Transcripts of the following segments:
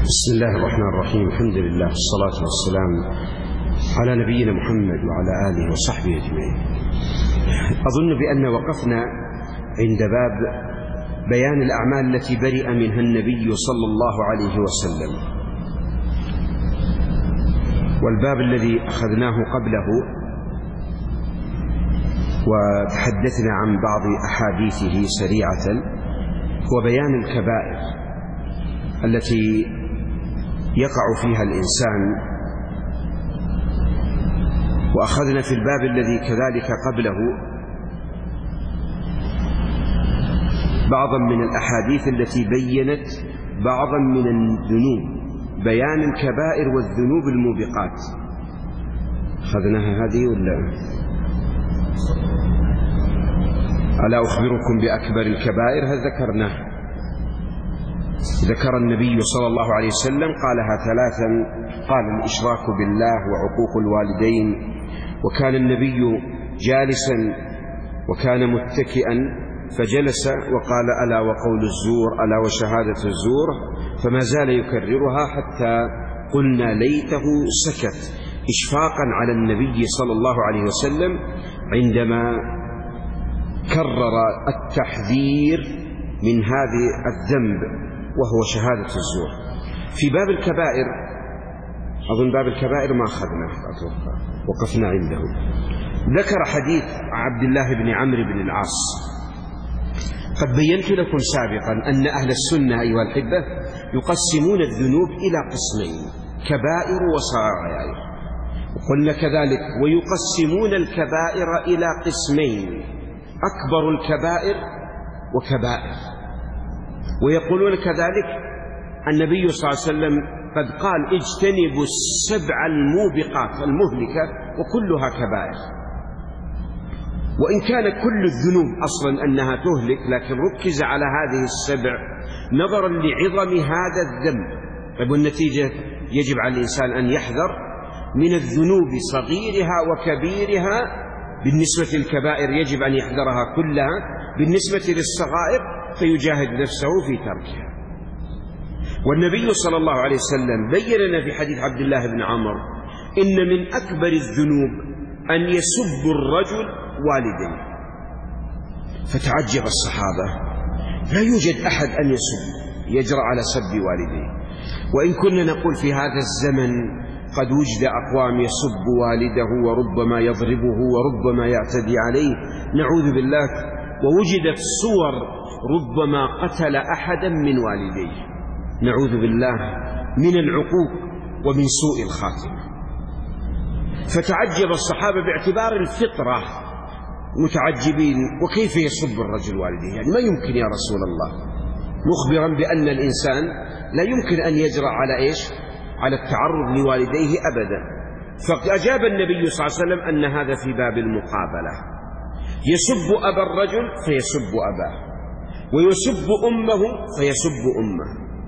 بسم الله الرحمن الرحيم. الحمد لله والصلاة والسلام على نبينا محمد وعلى آله وصحبه أجمعين. أظن بأن وقفنا عند باب بيان الأعمال التي برئ منها النبي صلى الله عليه وسلم، والباب الذي أخذناه قبله وتحدثنا عن بعض أحاديثه سريعة هو بيان الكبائر التي يقع فيها الإنسان، وأخذنا في الباب الذي كذلك قبله بعضا من الأحاديث التي بيّنت بعضا من الذنوب، بيان الكبائر والذنوب الموبقات. أخذناها هذه ولا ألا أخبركم بأكبر الكبائر؟ هل ذكرناه؟ ذكر النبي صلى الله عليه وسلم قالها ثلاثا، قال الإشراك بالله وعقوق الوالدين، وكان النبي جالسا وكان متكئا فجلس وقال ألا وقول الزور، ألا وشهادة الزور، فما زال يكررها حتى قلنا ليته سكت إشفاقا على النبي صلى الله عليه وسلم عندما كرر التحذير من هذه الذنب وهو شهادة الزور. في باب الكبائر، أظن باب الكبائر ما أخذناه، وقفنا عنده. ذكر حديث عبد الله بن عمرو بن العاص. قد بينت لكم سابقا أن أهل السنة أيها الأحبة يقسمون الذنوب إلى قسمين، كبائر وصغائر، وقلنا كذلك ويقسمون الكبائر إلى قسمين، أكبر الكبائر وكبائر. ويقولون كذلك النبي صلى الله عليه وسلم قد قال اجتنبوا السبع الموبقات المهلكة وكلها كبائر، وإن كان كل الذنوب أصلا أنها تهلك، لكن ركز على هذه السبع نظرا لعظم هذا الذنب. طيب والنتيجة يجب على الإنسان أن يحذر من الذنوب صغيرها وكبيرها. بالنسبة للكبائر يجب أن يحذرها كلها، بالنسبة للصغائر فيجاهد نفسه في تركها. والنبي صلى الله عليه وسلم بين لنا في حديث عبد الله بن عمرو إن من أكبر الذنوب أن يسب الرجل والديه. فتعجب الصحابة، لا يوجد أحد أن يسب يجرأ على سب والديه، وإن كنا نقول في هذا الزمن قد وجد أقوام يسب والده وربما يضربه وربما يعتدي عليه، نعوذ بالله، ووجدت صور ربما قتل أحدا من والديه، نعوذ بالله من العقوق ومن سوء الخاتمة. فتعجب الصحابة باعتبار الفطرة متعجبين، وكيف يسب الرجل والديه؟ يعني ما يمكن يا رسول الله، مخبرا بأن الإنسان لا يمكن أن يجرأ على إيش؟ على التعرض لوالديه أبدا. فأجاب النبي صلى الله عليه وسلم أن هذا في باب المقابلة، يسب أبا الرجل فيسب أباه، ويسب أمه فيسب أمه.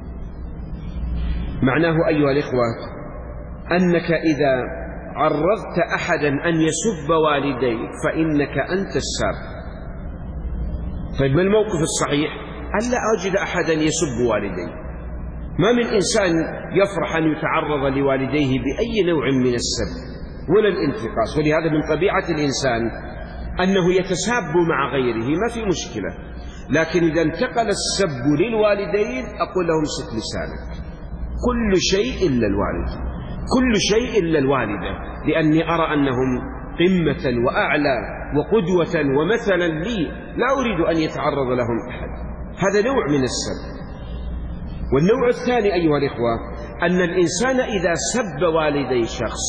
معناه أيها الإخوة أنك إذا عرضت أحدا أن يسب والديك فإنك أنت الساب. طيب ما الموقف الصحيح؟ ألا أجد أحدا يسب والديه. ما من إنسان يفرح أن يتعرض لوالديه بأي نوع من السب ولا الانتقاص، ولهذا من طبيعة الإنسان أنه يتساب مع غيره، ما في مشكلة. لكن إذا انتقل السب للوالدين أقول لهم سك لسانك، كل شيء إلا الوالد، كل شيء إلا الوالدة، لأني أرى أنهم قمة وأعلى وقدوة ومثلا لي، لا أريد أن يتعرض لهم أحد. هذا نوع من السب. والنوع الثاني أيها الإخوة أن الإنسان إذا سب والدي شخص،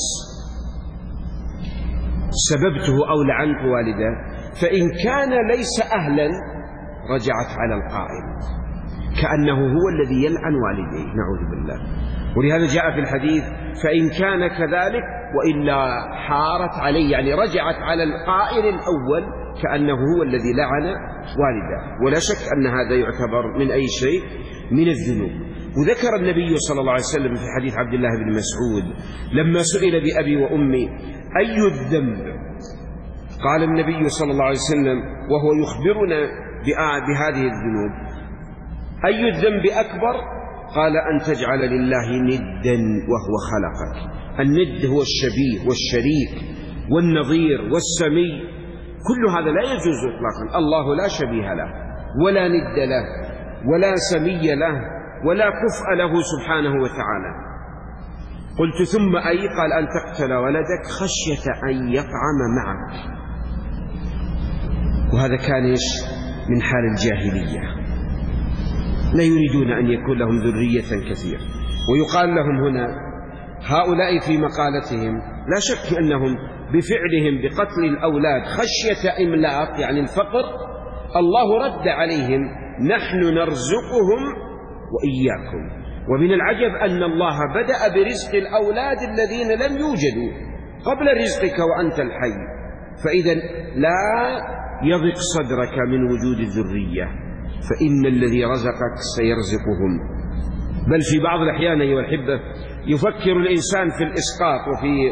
سببته أو لعنت والده، فإن كان ليس أهلا رجعت على القائل كأنه هو الذي يلعن والديه، نعوذ بالله. ولهذا جاء في الحديث فإن كان كذلك وإلا حارت عليه، يعني رجعت على القائل الأول كأنه هو الذي لعن والده. ولا شك أن هذا يعتبر من أي شيء من الذنوب. وذكر النبي صلى الله عليه وسلم في حديث عبد الله بن مسعود لما سئل بأبي وأمي أي الذنب، قال النبي صلى الله عليه وسلم وهو يخبرنا بهذه الذنوب: أي الذنب أكبر؟ قال أن تجعل لله ندا وهو خلقك. الند هو الشبيه والشريك والنظير والسمي، كل هذا لا يجوز إطلاقا. الله لا شبيه له ولا ند له ولا سمي له ولا كفء له سبحانه وتعالى. قلت ثم أي؟ قال أن تقتل ولدك خشية أن يطعم معك. وهذا كان من حال الجاهلية، لا يريدون أن يكون لهم ذرية كثير. ويقال لهم هنا هؤلاء في مقالتهم لا شك أنهم بفعلهم بقتل الأولاد خشية إملاق يعني الفقر، الله رد عليهم نحن نرزقهم وإياكم. ومن العجب أن الله بدأ برزق الأولاد الذين لم يوجدوا قبل رزقك وأنت الحي، فإذا لا يضيق صدرك من وجود الذرية، فإن الذي رزقك سيرزقهم. بل في بعض الأحيان أيها الأحبة يفكر الإنسان في الإسقاط وفي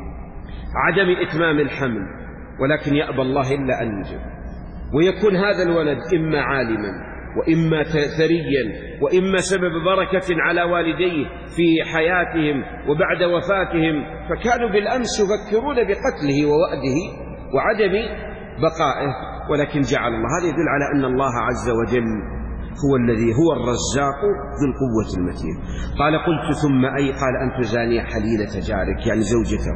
عدم إتمام الحمل، ولكن يأبى الله إلا أن يجب، ويكون هذا الولد إما عالما وإما ثريا وإما سبب بركة على والديه في حياتهم وبعد وفاتهم، فكانوا بالأمس يفكرون بقتله ووأده وعدم بقائه، ولكن جعل الله. هذا يدل على أن الله عز وجل هو الذي هو الرزاق ذو القوة المتين. قال قلت ثم أي؟ قال أن تزاني حليلة جارك يعني زوجته.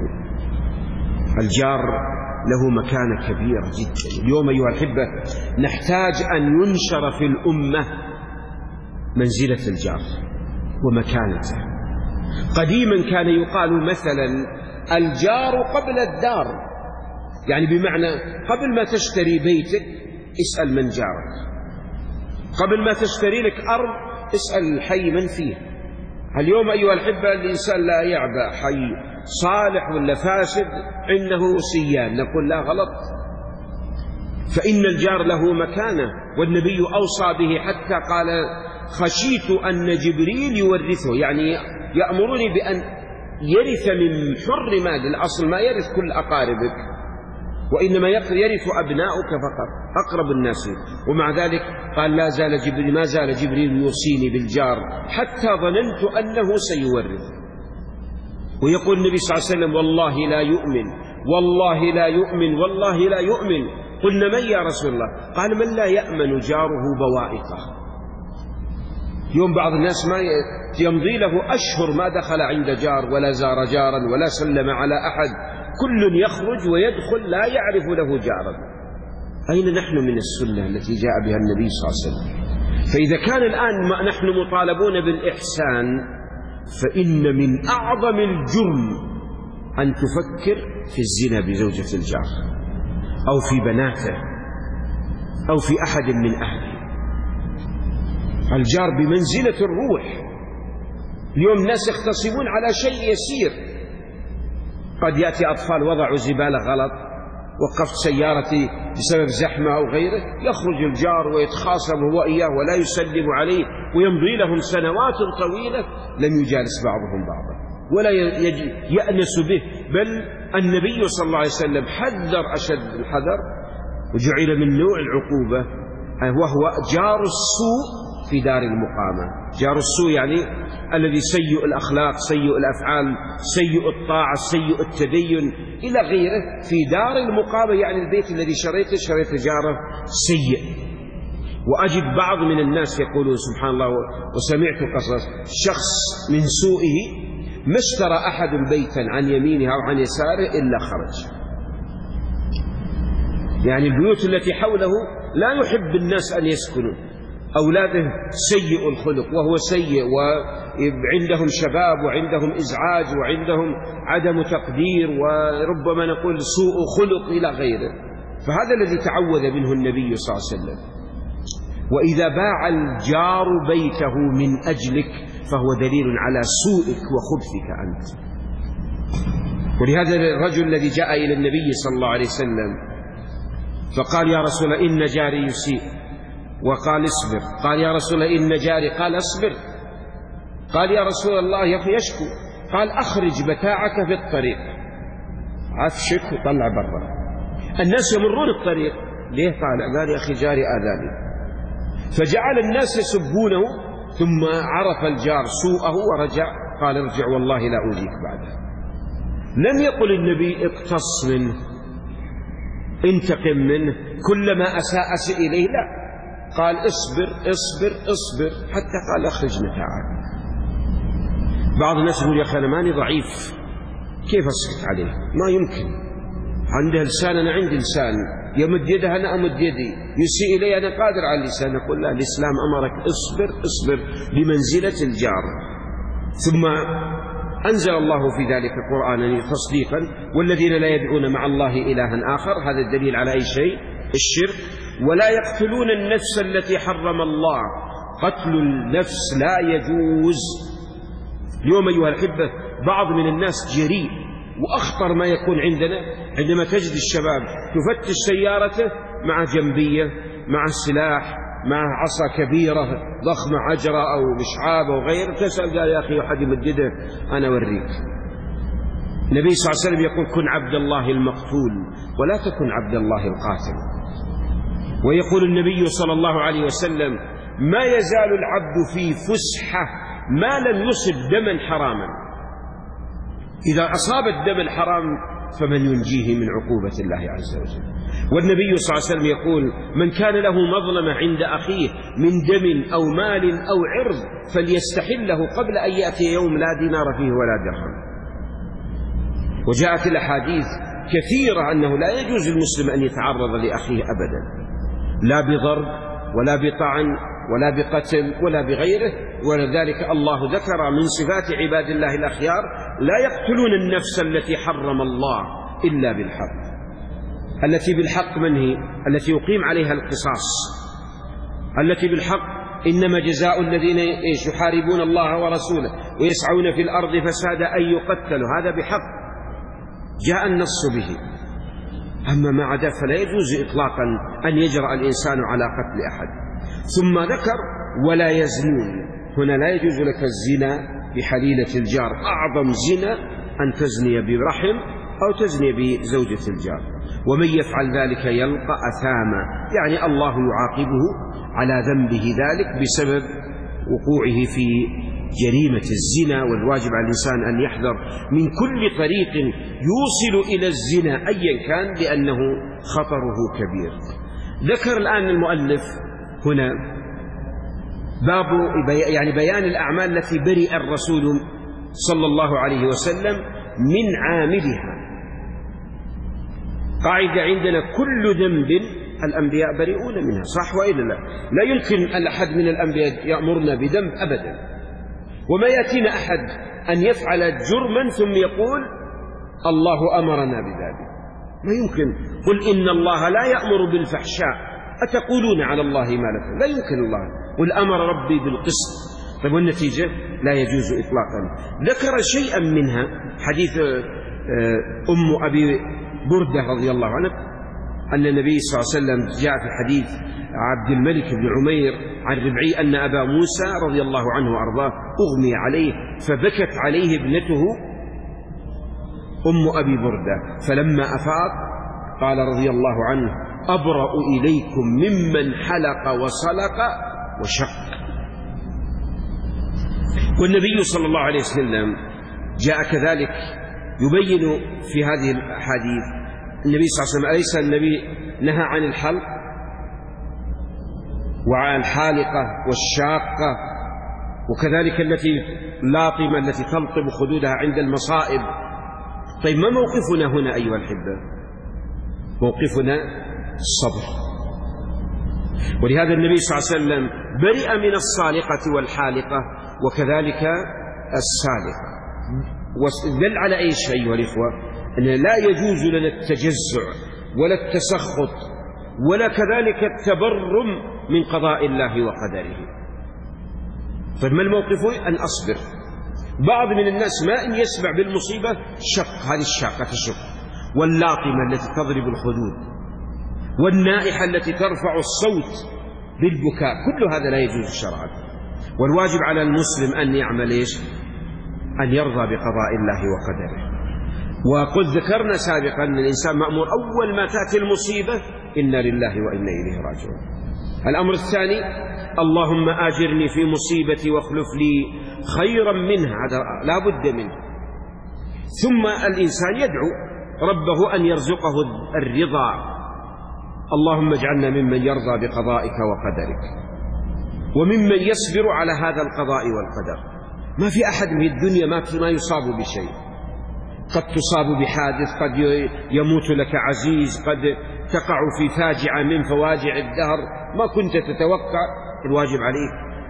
الجار له مكانة كبيرة جدا. اليوم أيها الأحبة نحتاج أن ينشر في الأمة منزلة الجار ومكانته. قديما كان يقال مثلا الجار قبل الدار، يعني بمعنى قبل ما تشتري بيتك اسأل من جارك، قبل ما تشتري لك أرض اسأل الحي من فيه. اليوم أيها الأحبة الإنسان لا يعبأ حي صالح ولا فاسد إنه سيان، نقول لا غلط، فإن الجار له مكانة، والنبي أوصى به حتى قال خشيت أن جبريل يورثه، يعني يأمرني بأن يرث من حر مال. الأصل ما يرث كل أقاربك، وإنما يرث أبناؤك فقط أقرب الناس. ومع ذلك قال ما زال جبريل يوصيني بالجار حتى ظننت أنه سيورث. ويقول النبي صلى الله عليه وسلم والله لا يؤمن والله لا يؤمن والله لا يؤمن. قلنا من يا رسول الله؟ قال من لا يأمن جاره بوائقه. يوم بعض الناس ما يمضي له أشهر ما دخل عند جار ولا زار جارا ولا سلم على أحد، كل يخرج ويدخل لا يعرف له جارا. أين نحن من السنة التي جاء بها النبي صلى الله عليه وسلم؟ فإذا كان الآن نحن مطالبون بالإحسان، فإن من أعظم الجرم أن تفكر في الزنا بزوجة الجار أو في بناته أو في أحد من أهله. الجار بمنزلة الروح. اليوم الناس يختصمون على شيء يسير، قد يأتي أطفال وضعوا زبالة غلط، وقفت سيارتي بسبب زحمة أو غيره، يخرج الجار ويتخاصم هو إياه ولا يسلم عليه، ويمضي لهم سنوات طويلة لم يجالس بعضهم بعضا ولا يأنس به. بل النبي صلى الله عليه وسلم حذر أشد الحذر، وجعل من نوع العقوبة وهو جار السوء في دار المقامة. جار السوء يعني الذي سيء الأخلاق سيء الأفعال سيء الطاعة سيء التدين إلى غيره في دار المقامة، يعني البيت الذي شريت جاره سيء. وأجد بعض من الناس يقولون سبحان الله، وسمعت قصص شخص من سوءه ما اشترى أحد بيتا عن يمينه أو عن يساره إلا خرج. يعني البيوت التي حوله لا يحب الناس أن يسكنوا، أولاده سيء الخلق وهو سيء، وعندهم شباب وعندهم إزعاج وعندهم عدم تقدير وربما نقول سوء خلق إلى غيره. فهذا الذي تعوذ منه النبي صلى الله عليه وسلم. وإذا باع الجار بيته من أجلك فهو دليل على سوءك وخبثك أنت. ولهذا الرجل الذي جاء إلى النبي صلى الله عليه وسلم فقال يا رسول الله إن جاري يسيء، وقال اصبر. قال يا رسول الله إن جاري، قال اصبر. قال يا رسول الله يشكو، قال أخرج متاعك في الطريق، عفشك وطلع برا. الناس يمرون الطريق، ليه طالع؟ قال يا أخي جاري آذاني. فجعل الناس يسبونه ثم عرف الجار سوءه ورجع، قال ارجع والله لا أوذيك بعدها. لم يقل النبي اقتص منه، انتقم منه، كلما أساء إليه، لا، قال اصبر اصبر اصبر حتى قال اخرج متاعك. بعض الناس يقول يا أخي أنا ماني ضعيف، كيف أسكت عليه؟ ما يمكن، عنده لسان أنا عندي لسان، يمد يده أنا أمد يدي، يسيء إلي أنا قادر على اللسان. نقول لا، الإسلام أمرك اصبر اصبر بمنزلة الجار. ثم أنزل الله في ذلك قرآنا تصديقا: والذين لا يدعون مع الله إلها آخر. هذا الدليل على أي شيء؟ الشرك. ولا يقتلون النفس التي حرم الله. قتل النفس لا يجوز. اليوم أيها الأحبة بعض من الناس جريء، وأخطر ما يكون عندنا عندما تجد الشباب تفتش سيارته مع جنبية، مع سلاح، مع عصا كبيرة ضخمة عجرة أو مشعاب أو غيره، تسأل قال يا أخي أحد يمدده أنا أوريك. النبي صلى الله عليه وسلم يقول: كن عبد الله المقتول ولا تكن عبد الله القاتل. ويقول النبي صلى الله عليه وسلم: ما يزال العبد في فسحة ما لم يصب دما حراما. إذا أصاب الدم الحرام فمن ينجيه من عقوبة الله عز وجل. والنبي صلى الله عليه وسلم يقول: من كان له مظلمة عند أخيه من دم أو مال أو عرض فليستحله قبل أن يأتي يوم لا دينار فيه ولا درهم. وجاءت الأحاديث كثيرة أنه لا يجوز للمسلم أن يتعرض لأخيه أبدا، لا بضرب ولا بطعن ولا بقتل ولا بغيره. ولذلك الله ذكر من صفات عباد الله الأخيار: لا يقتلون النفس التي حرم الله إلا بالحق. التي بالحق من هي؟ التي يقيم عليها القصاص. التي بالحق إنما جزاء الذين يحاربون الله ورسوله ويسعون في الأرض فسادا أن يقتلوا، هذا بحق جاء النص به. أما ما عدا فلا يجوز إطلاقا أن يجرأ الإنسان على قتل أحد. ثم ذكر: ولا يزنون. هنا لا يجوز لك الزنا بحليلة الجار. أعظم زنا أن تزني برحم أو تزني بزوجة الجار، ومن يفعل ذلك يلقى أثاما، يعني الله يعاقبه على ذنبه ذلك بسبب وقوعه في جريمة الزنا. والواجب على الإنسان أن يحذر من كل طريق يوصل إلى الزنا أيا كان، لأنه خطره كبير. ذكر الآن المؤلف هنا باب يعني بيان الأعمال التي برئ الرسول صلى الله عليه وسلم من عاملها. قاعدة عندنا: كل ذنب الأنبياء بريئون منها، صح وإلا لا؟ لا يمكن أن أحد من الأنبياء يأمرنا بذنب أبدا. وما يأتينا أحد أن يفعل جرما ثم يقول الله أمرنا بذلك، ما يمكن. قل إن الله لا يأمر بالفحشاء أتقولون على الله ما لكم، لا يمكن. الله قل أمر ربي بالقسط. طيب والنتيجة؟ لا يجوز إطلاقا. ذكر شيئا منها حديث أم أبي بردة رضي الله عنه أن النبي صلى الله عليه وسلم جاء في حديث عبد الملك بن عمير عن ربعي أن أبا موسى رضي الله عنه وأرضاه أغمي عليه فبكت عليه ابنته أم أبي بردة، فلما أفاق قال رضي الله عنه: أبرأ إليكم ممن حلق وصلق وشق. والنبي صلى الله عليه وسلم جاء كذلك يبين في هذه الأحاديث. النبي صلى الله عليه وسلم أليس النبي نهى عن الحلق وعن الحالقة والشاقة، وكذلك التي لاطمة التي تلطم خدودها عند المصائب؟ طيب ما موقفنا هنا أيها الأحبة؟ موقفنا الصبر. ولهذا النبي صلى الله عليه وسلم برئ من الصالقة والحالقة وكذلك السالقة. ودل على أي شيء أيها الإخوة؟ أن لا يجوز لنا التجزع ولا التسخط ولا كذلك التبرم من قضاء الله وقدره. فما الموقف؟ أن أصبر. بعض من الناس ما إن يسمع بالمصيبة شق، هذه الشاقة تشق، واللاطمة التي تضرب الخدود، والنائحة التي ترفع الصوت بالبكاء، كل هذا لا يجوز شرعا. والواجب على المسلم أن يعمل إيش؟ أن يرضى بقضاء الله وقدره. وقد ذكرنا سابقا أن الإنسان مأمور أول ما تأتي المصيبة إنا لله وإنا إليه راجعون. الأمر الثاني اللهم آجرني في مصيبتي واخلف لي خيرا منها، هذا لا بد منه. ثم الإنسان يدعو ربه أن يرزقه الرضا، اللهم اجعلنا ممن يرضى بقضائك وقدرك وممن يصبر على هذا القضاء والقدر. ما في أحد من الدنيا ما يصاب بشيء، قد تصاب بحادث، قد يموت لك عزيز، قد تقع في فاجعة من فواجع الدهر ما كنت تتوقع. الواجب عليك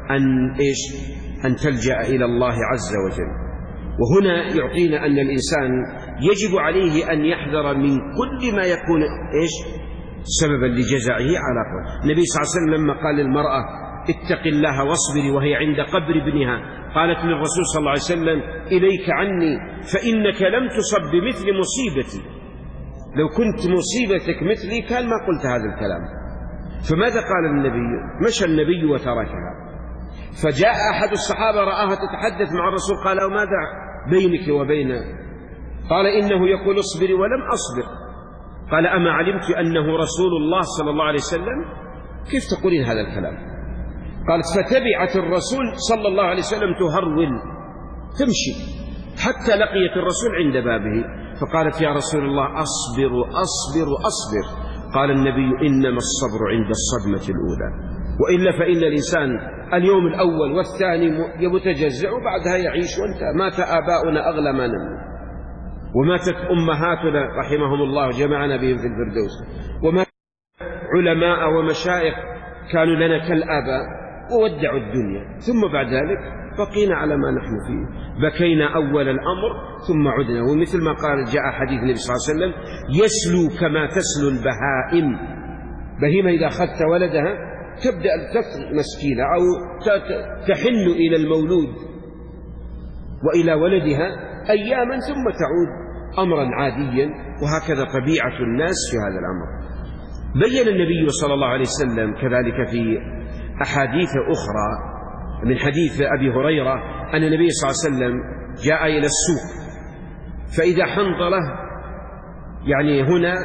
أن تلجأ إلى الله عز وجل. وهنا يعطينا أن الإنسان يجب عليه أن يحذر من كل ما يكون سببا لجزعه على قبر. النبي صلى الله عليه وسلم لما قال للمرأة اتق الله واصبري وهي عند قبر ابنها، قالت للرسول صلى الله عليه وسلم إليك عني فإنك لم تصب بمثل مصيبتي، لو كنت مصيبتك مثلي كان ما قلت هذا الكلام. فماذا قال النبي؟ مشى النبي وتركها، فجاء أحد الصحابة رآها تتحدث مع الرسول، قال ماذا بينك وبينه؟ قال إنه يقول اصبري ولم أصبر. قال أما علمت أنه رسول الله صلى الله عليه وسلم؟ كيف تقولين هذا الكلام؟ قالت فتبعت الرسول صلى الله عليه وسلم تهرول تمشي حتى لقيت الرسول عند بابه، فقالت يا رسول الله أصبر أصبر أصبر. قال النبي إنما الصبر عند الصدمة الأولى، وإلا فإن الإنسان اليوم الأول والثاني يتجزع وبعدها يعيش وانتهى. مات آباؤنا أغلى ما نملك، وماتت أمهاتنا رحمهم الله جمعنا بهم في الفردوس، ومات علماء ومشايخ كانوا لنا كالآباء وودعوا الدنيا، ثم بعد ذلك بقينا على ما نحن فيه، بكينا أول الأمر ثم عدنا. ومثل ما قال جاء حديث النبي صلى الله عليه وسلم يسلو كما تسلو البهائم. بهيمة إذا أخذت ولدها تبدأ تفرق مسكينة أو تحن إلى المولود وإلى ولدها أياما ثم تعود أمرا عاديا، وهكذا طبيعة الناس في هذا الأمر. بين النبي صلى الله عليه وسلم كذلك في أحاديث أخرى من حديث أبي هريرة أن النبي صلى الله عليه وسلم جاء إلى السوق، فإذا حنظلة يعني هنا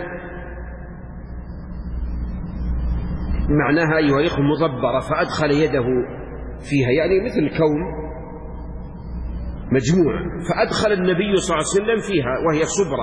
معناها أيها الإخوة مضبرة، فأدخل يده فيها يعني مثل كوم مجموع، فأدخل النبي صلى الله عليه وسلم فيها وهي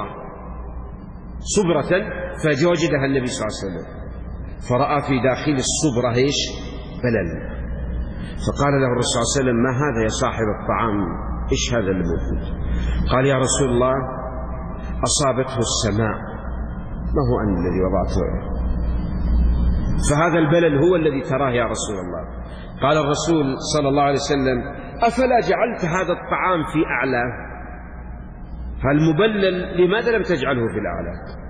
صبرة، فوجدها النبي صلى الله عليه وسلم فرأى في داخل الصبرة بلل، فقال له الرسول صلى الله عليه وسلم ما هذا يا صاحب الطعام؟ إيش هذا الموجود؟ قال يا رسول الله أصابته السماء، ما هو أنا الذي وضعته، فهذا البلل هو الذي تراه يا رسول الله. قال الرسول صلى الله عليه وسلم أفلا جعلت هذا الطعام في أعلاه؟ فالمبلل لماذا لم تجعله في الأعلى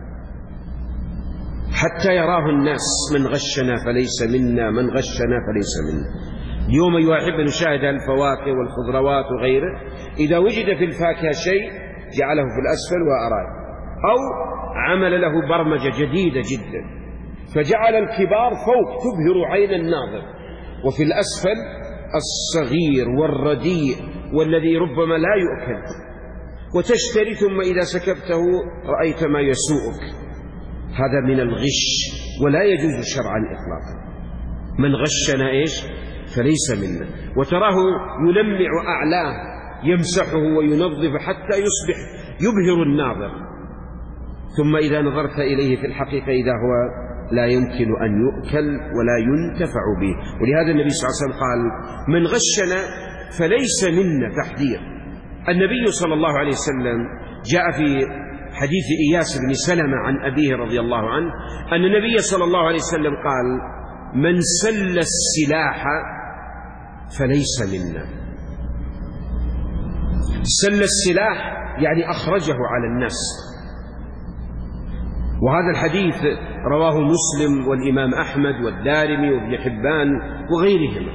حتى يراه الناس؟ من غشنا فليس منا، من غشنا فليس منا. اليوم يحب نشاهد الفواكه والخضروات وغيره، إذا وجد في الفاكهة شيء جعله في الأسفل وأراد، أو عمل له برمجة جديدة جدا فجعل الكبار فوق تبهر عين الناظر، وفي الأسفل الصغير والرديء والذي ربما لا يؤكل، وتشتري ثم إذا سكبته رأيت ما يسوءك. هذا من الغش ولا يجوز شرعا إطلاقا. من غشنا فليس منا. وتراه يلمع أعلاه يمسحه وينظف حتى يصبح يبهر الناظر، ثم إذا نظرت إليه في الحقيقة إذا هو لا يمكن أن يؤكل ولا ينتفع به. ولهذا النبي صلى الله عليه وسلم قال من غشنا فليس منا تحذير. النبي صلى الله عليه وسلم جاء في حديث إياس بن سلمة عن أبيه رضي الله عنه أن النبي صلى الله عليه وسلم قال من سل السلاح فليس منا. سل السلاح يعني أخرجه على الناس، وهذا الحديث رواه مسلم والإمام أحمد والدارمي وابن حبان وغيرهما،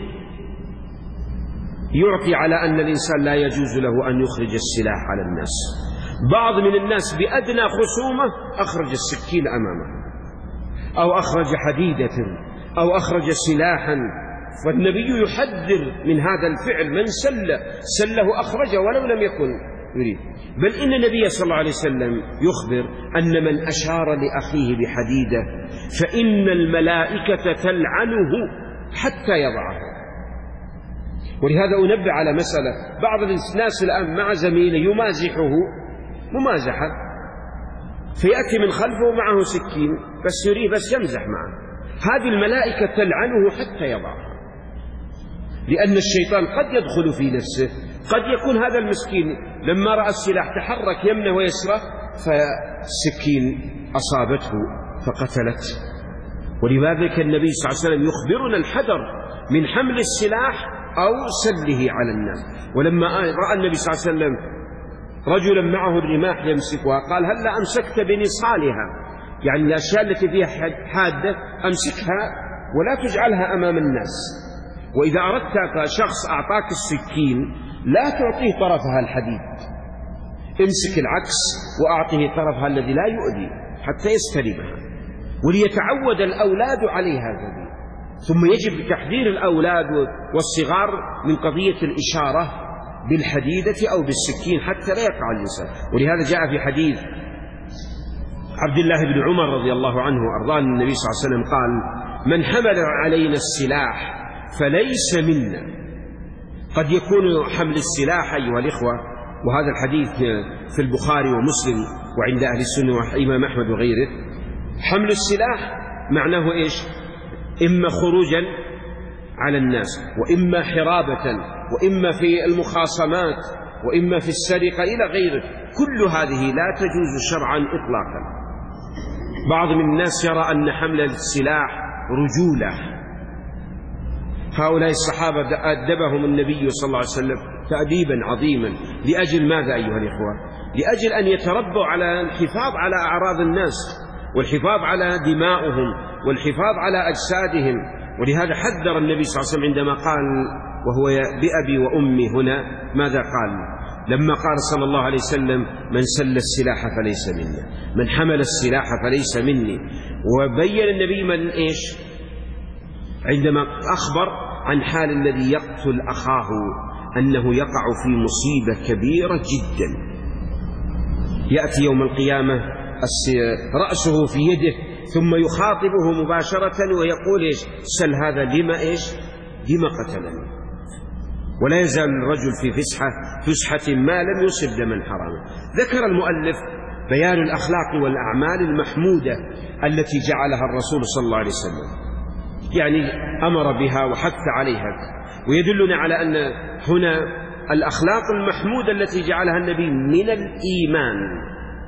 يعطي على أن الإنسان لا يجوز له أن يخرج السلاح على الناس. بعض من الناس بأدنى خصومة أخرج السكين أمامه، أو أخرج حديدة، أو أخرج سلاحا، فالنبي يحذر من هذا الفعل. من سله أخرجه ولو لم يكن يريد. بل إن النبي صلى الله عليه وسلم يخبر أن من أشار لأخيه بحديدة فإن الملائكة تلعنه حتى يضعه. ولهذا أنبه على مسألة، بعض الناس الآن مع زميله يمازحه ممازحة، فيأتي من خلفه معه سكين بس يريد بس يمزح معه، هذه الملائكة تلعنه حتى يضعها، لأن الشيطان قد يدخل في نفسه، قد يكون هذا المسكين لما رأى السلاح تحرك يمنه ويسره فالسكين أصابته فقتلته. ولذلك النبي صلى الله عليه وسلم يخبرنا الحذر من حمل السلاح أو سله على الناس. ولما رأى النبي صلى الله عليه وسلم رجلا معه الرماح يمسكها قال هلا أمسكت بنصالها، يعني الأشياء التي فيها حادة أمسكها ولا تجعلها أمام الناس، وإذا أردت شخص أعطاك السكين لا تعطيه طرفها الحديد، امسك العكس وأعطيه طرفها الذي لا يؤذي حتى يستلمها، وليتعود الأولاد عليها ذلك. ثم يجب تحذير الأولاد والصغار من قضية الإشارة بالحديدة أو بالسكين حتى لا يقع الإنسان. ولهذا جاء في حديث عبد الله بن عمر رضي الله عنه وأرضاه النبي صلى الله عليه وسلم قال من حمل علينا السلاح فليس منا. قد يكون حمل السلاح أيها الإخوة، وهذا الحديث في البخاري ومسلم وعند أهل السنة وإمام أحمد وغيره، حمل السلاح معناه إيش؟ إما خروجا على الناس، وإما حرابة، وإما في المخاصمات، وإما في السرقة إلى غيره، كل هذه لا تجوز شرعا إطلاقا. بعض من الناس يرى أن حمل السلاح رجولة. هؤلاء الصحابة أدبهم النبي صلى الله عليه وسلم تأديبا عظيما، لأجل ماذا أيها الإخوة؟ لأجل أن يتربوا على الحفاظ على أعراض الناس، والحفاظ على دمائهم، والحفاظ على أجسادهم. ولهذا حذر النبي صلى الله عليه وسلم عندما قال وهو بأبي وأمي هنا، ماذا قال؟ لما قال صلى الله عليه وسلم من سل السلاح فليس منا، من حمل السلاح فليس مني. وبين النبي من إيش؟ عندما أخبر عن حال الذي يقتل أخاه أنه يقع في مصيبة كبيرة جدا، يأتي يوم القيامة رأسه في يده ثم يخاطبه مباشرة ويقول إيش؟ سل هذا لما إيش؟ لما قتلني؟ ولا يزال الرجل في فسحة ما لم يصب دما حراما. ذكر المؤلف بيان الأخلاق والأعمال المحمودة التي جعلها الرسول صلى الله عليه وسلم، يعني أمر بها وحث عليها، ويدلنا على أن هنا الأخلاق المحمودة التي جعلها النبي من الإيمان.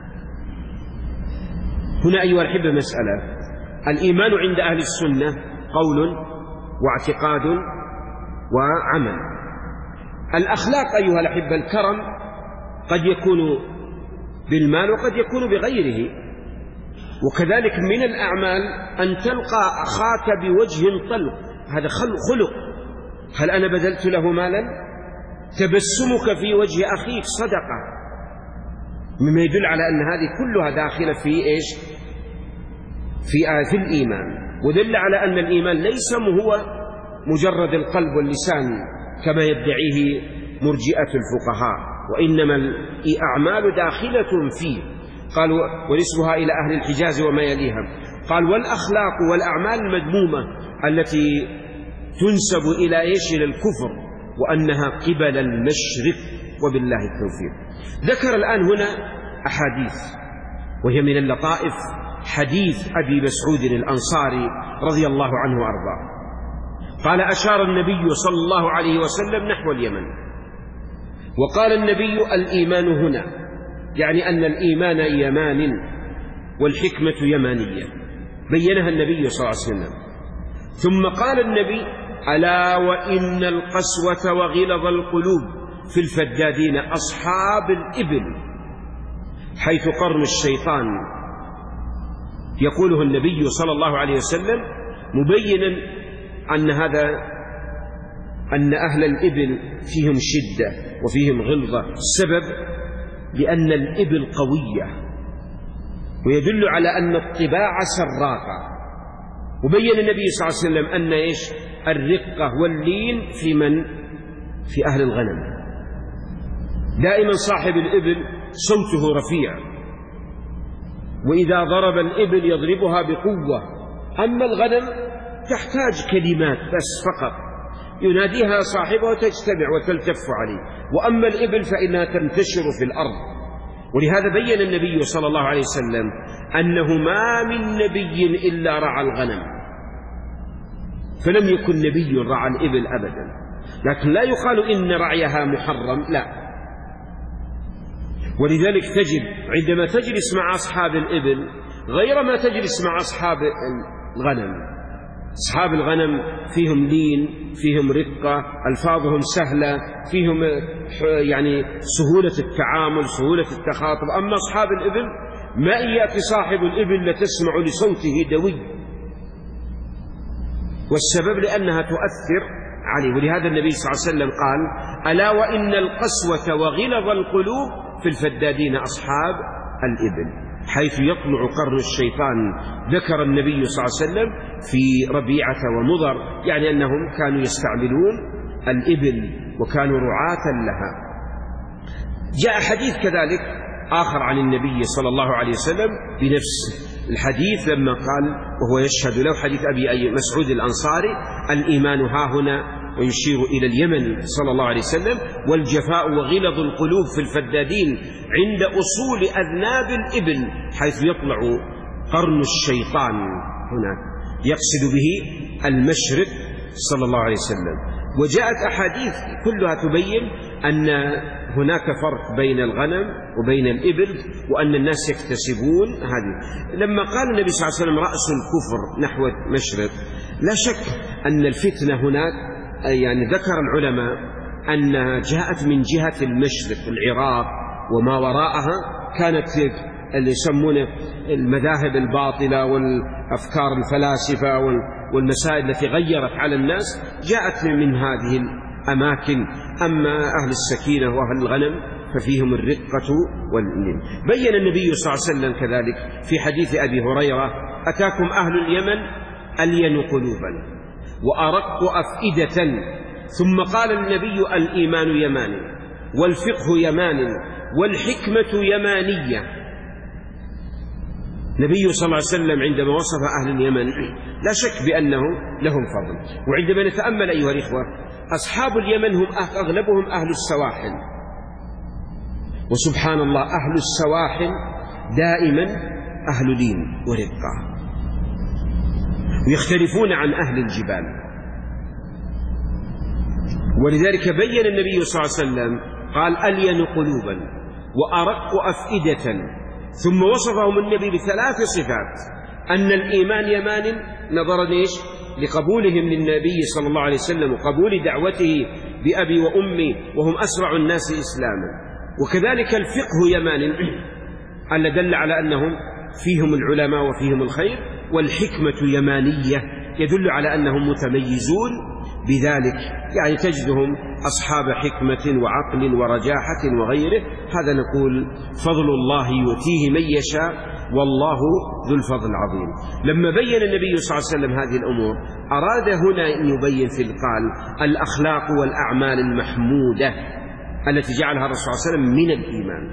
هنا أيها الأحبة مسألة، الإيمان عند أهل السنة قول واعتقاد وعمل. الأخلاق أيها الأحبة الكرم قد يكون بالمال وقد يكون بغيره، وكذلك من الأعمال أن تلقى أخاك بوجه طلق، هذا خلق. هل أنا بذلت له مالا؟ تبسمك في وجه أخيك صدقة، مما يدل على أن هذه كلها داخلة في إيش؟ في الإيمان. ودل على أن الإيمان ليس هو مجرد القلب واللسان كما يدعيه مرجئة الفقهاء، وإنما الأعمال داخلة فيه. قالوا ونسبها إلى أهل الحجاز وما يليها. قال والأخلاق والأعمال المذمومة التي تنسب إلى إيش؟ إلى الكفر، وأنها قبل المشرق، وبالله التوفيق. ذكر الآن هنا أحاديث، وهي من اللطائف حديث أبي مسعود الأنصاري رضي الله عنه وأرضاه. قال أشار النبي صلى الله عليه وسلم نحو اليمن، وقال النبي الإيمان هنا، يعني أن الإيمان يمان والحكمة يمانية، بينها النبي صلى الله عليه وسلم. ثم قال النبي ألا وإن القسوة وغلظ القلوب في الفدادين أصحاب الإبل حيث قرن الشيطان. يقوله النبي صلى الله عليه وسلم مبينا أن أهل الإبل فيهم شدة وفيهم غلظة. السبب لأن الإبل قوية، ويدل على أن الطباع سراقة. وبين النبي صلى الله عليه وسلم أن إيش؟ الرقة واللين في أهل الغنم. دائما صاحب الإبل صوته رفيع، وإذا ضرب الإبل يضربها بقوة، أما الغنم تحتاج كلمات بس فقط. يناديها صاحبها وتجتمع وتلتف عليه. وأما الإبل فإنها تنتشر في الأرض. ولهذا بين النبي صلى الله عليه وسلم أنه ما من نبي إلا رعى الغنم، فلم يكن نبي رعى الإبل أبدا. لكن لا يقال إن رعيها محرم، لا. ولذلك تجد عندما تجلس مع أصحاب الإبل غير ما تجلس مع أصحاب الغنم. أصحاب الغنم فيهم لين، فيهم رقة، ألفاظهم سهلة، فيهم يعني سهولة التعامل، سهولة التخاطب. أما أصحاب الإبل ما إن يأتي صاحب الإبل لتسمع لصوته دوي، والسبب لأنها تؤثر عليه. ولهذا النبي صلى الله عليه وسلم قال: ألا وإن القسوة وغلظ القلوب في الفدادين أصحاب الإبل، حيث يطلع قرن الشيطان. ذكر النبي صلى الله عليه وسلم في ربيعة ومضر، يعني أنهم كانوا يستعملون الإبل وكانوا رعاة لها. جاء حديث كذلك آخر عن النبي صلى الله عليه وسلم بنفس الحديث لما قال وهو يشهد له، حديث أبي مسعود الأنصاري: الإيمان ها هنا، ويشير إلى اليمن صلى الله عليه وسلم: والجفاء وغلظ القلوب في الفدادين عند أصول أذناب الإبل، حيث يطلع قرن الشيطان هناك، يقصد به المشرق صلى الله عليه وسلم. وجاءت أحاديث كلها تبين أن هناك فرق بين الغنم وبين الإبل، وأن الناس يكتسبون هذه. لما قال النبي صلى الله عليه وسلم: رأس الكفر نحو المشرق، لا شك أن الفتنة هناك، يعني ذكر العلماء أنها جاءت من جهة المشرق، العراق وما وراءها، كانت اللي يسمونه المذاهب الباطلة والأفكار الفلاسفة والمسائل التي غيرت على الناس جاءت من هذه الأماكن. أما أهل السكينة وأهل الغنم ففيهم الرقة واللين. بين النبي صلى الله عليه وسلم كذلك في حديث أبي هريرة: أتاكم أهل اليمن ألين قلوبا وأرق أفئدة. ثم قال النبي: الإيمان يماني، والفقه يمان، والحكمة يمانية. النبي صلى الله عليه وسلم عندما وصف أهل اليمن لا شك بأنه لهم فضل. وعندما نتأمل أيها الإخوة، أصحاب اليمن هم أغلبهم أهل السواحل، وسبحان الله أهل السواحل دائما أهل لين ورقة، ويختلفون عن أهل الجبال. ولذلك بين النبي صلى الله عليه وسلم قال: ألين قلوبا وأرق أفئدة. ثم وصفهم النبي بثلاث صفات: أن الإيمان يمان، نظرا لقبولهم للنبي صلى الله عليه وسلم وقبول دعوته بأبي وأمي وهم أسرع الناس إسلاما. وكذلك الفقه يمان، ألا دل على أنهم فيهم العلماء وفيهم الخير. والحكمة يمانية، يدل على أنهم متميزون بذلك، يعني تجدهم أصحاب حكمة وعقل ورجاحة وغيره. هذا نقول فضل الله يؤتيه من يشاء، والله ذو الفضل العظيم. لما بين النبي صلى الله عليه وسلم هذه الأمور أراد هنا أن يبين في القال الأخلاق والأعمال المحمودة التي جعلها الرسول صلى الله عليه وسلم من الإيمان.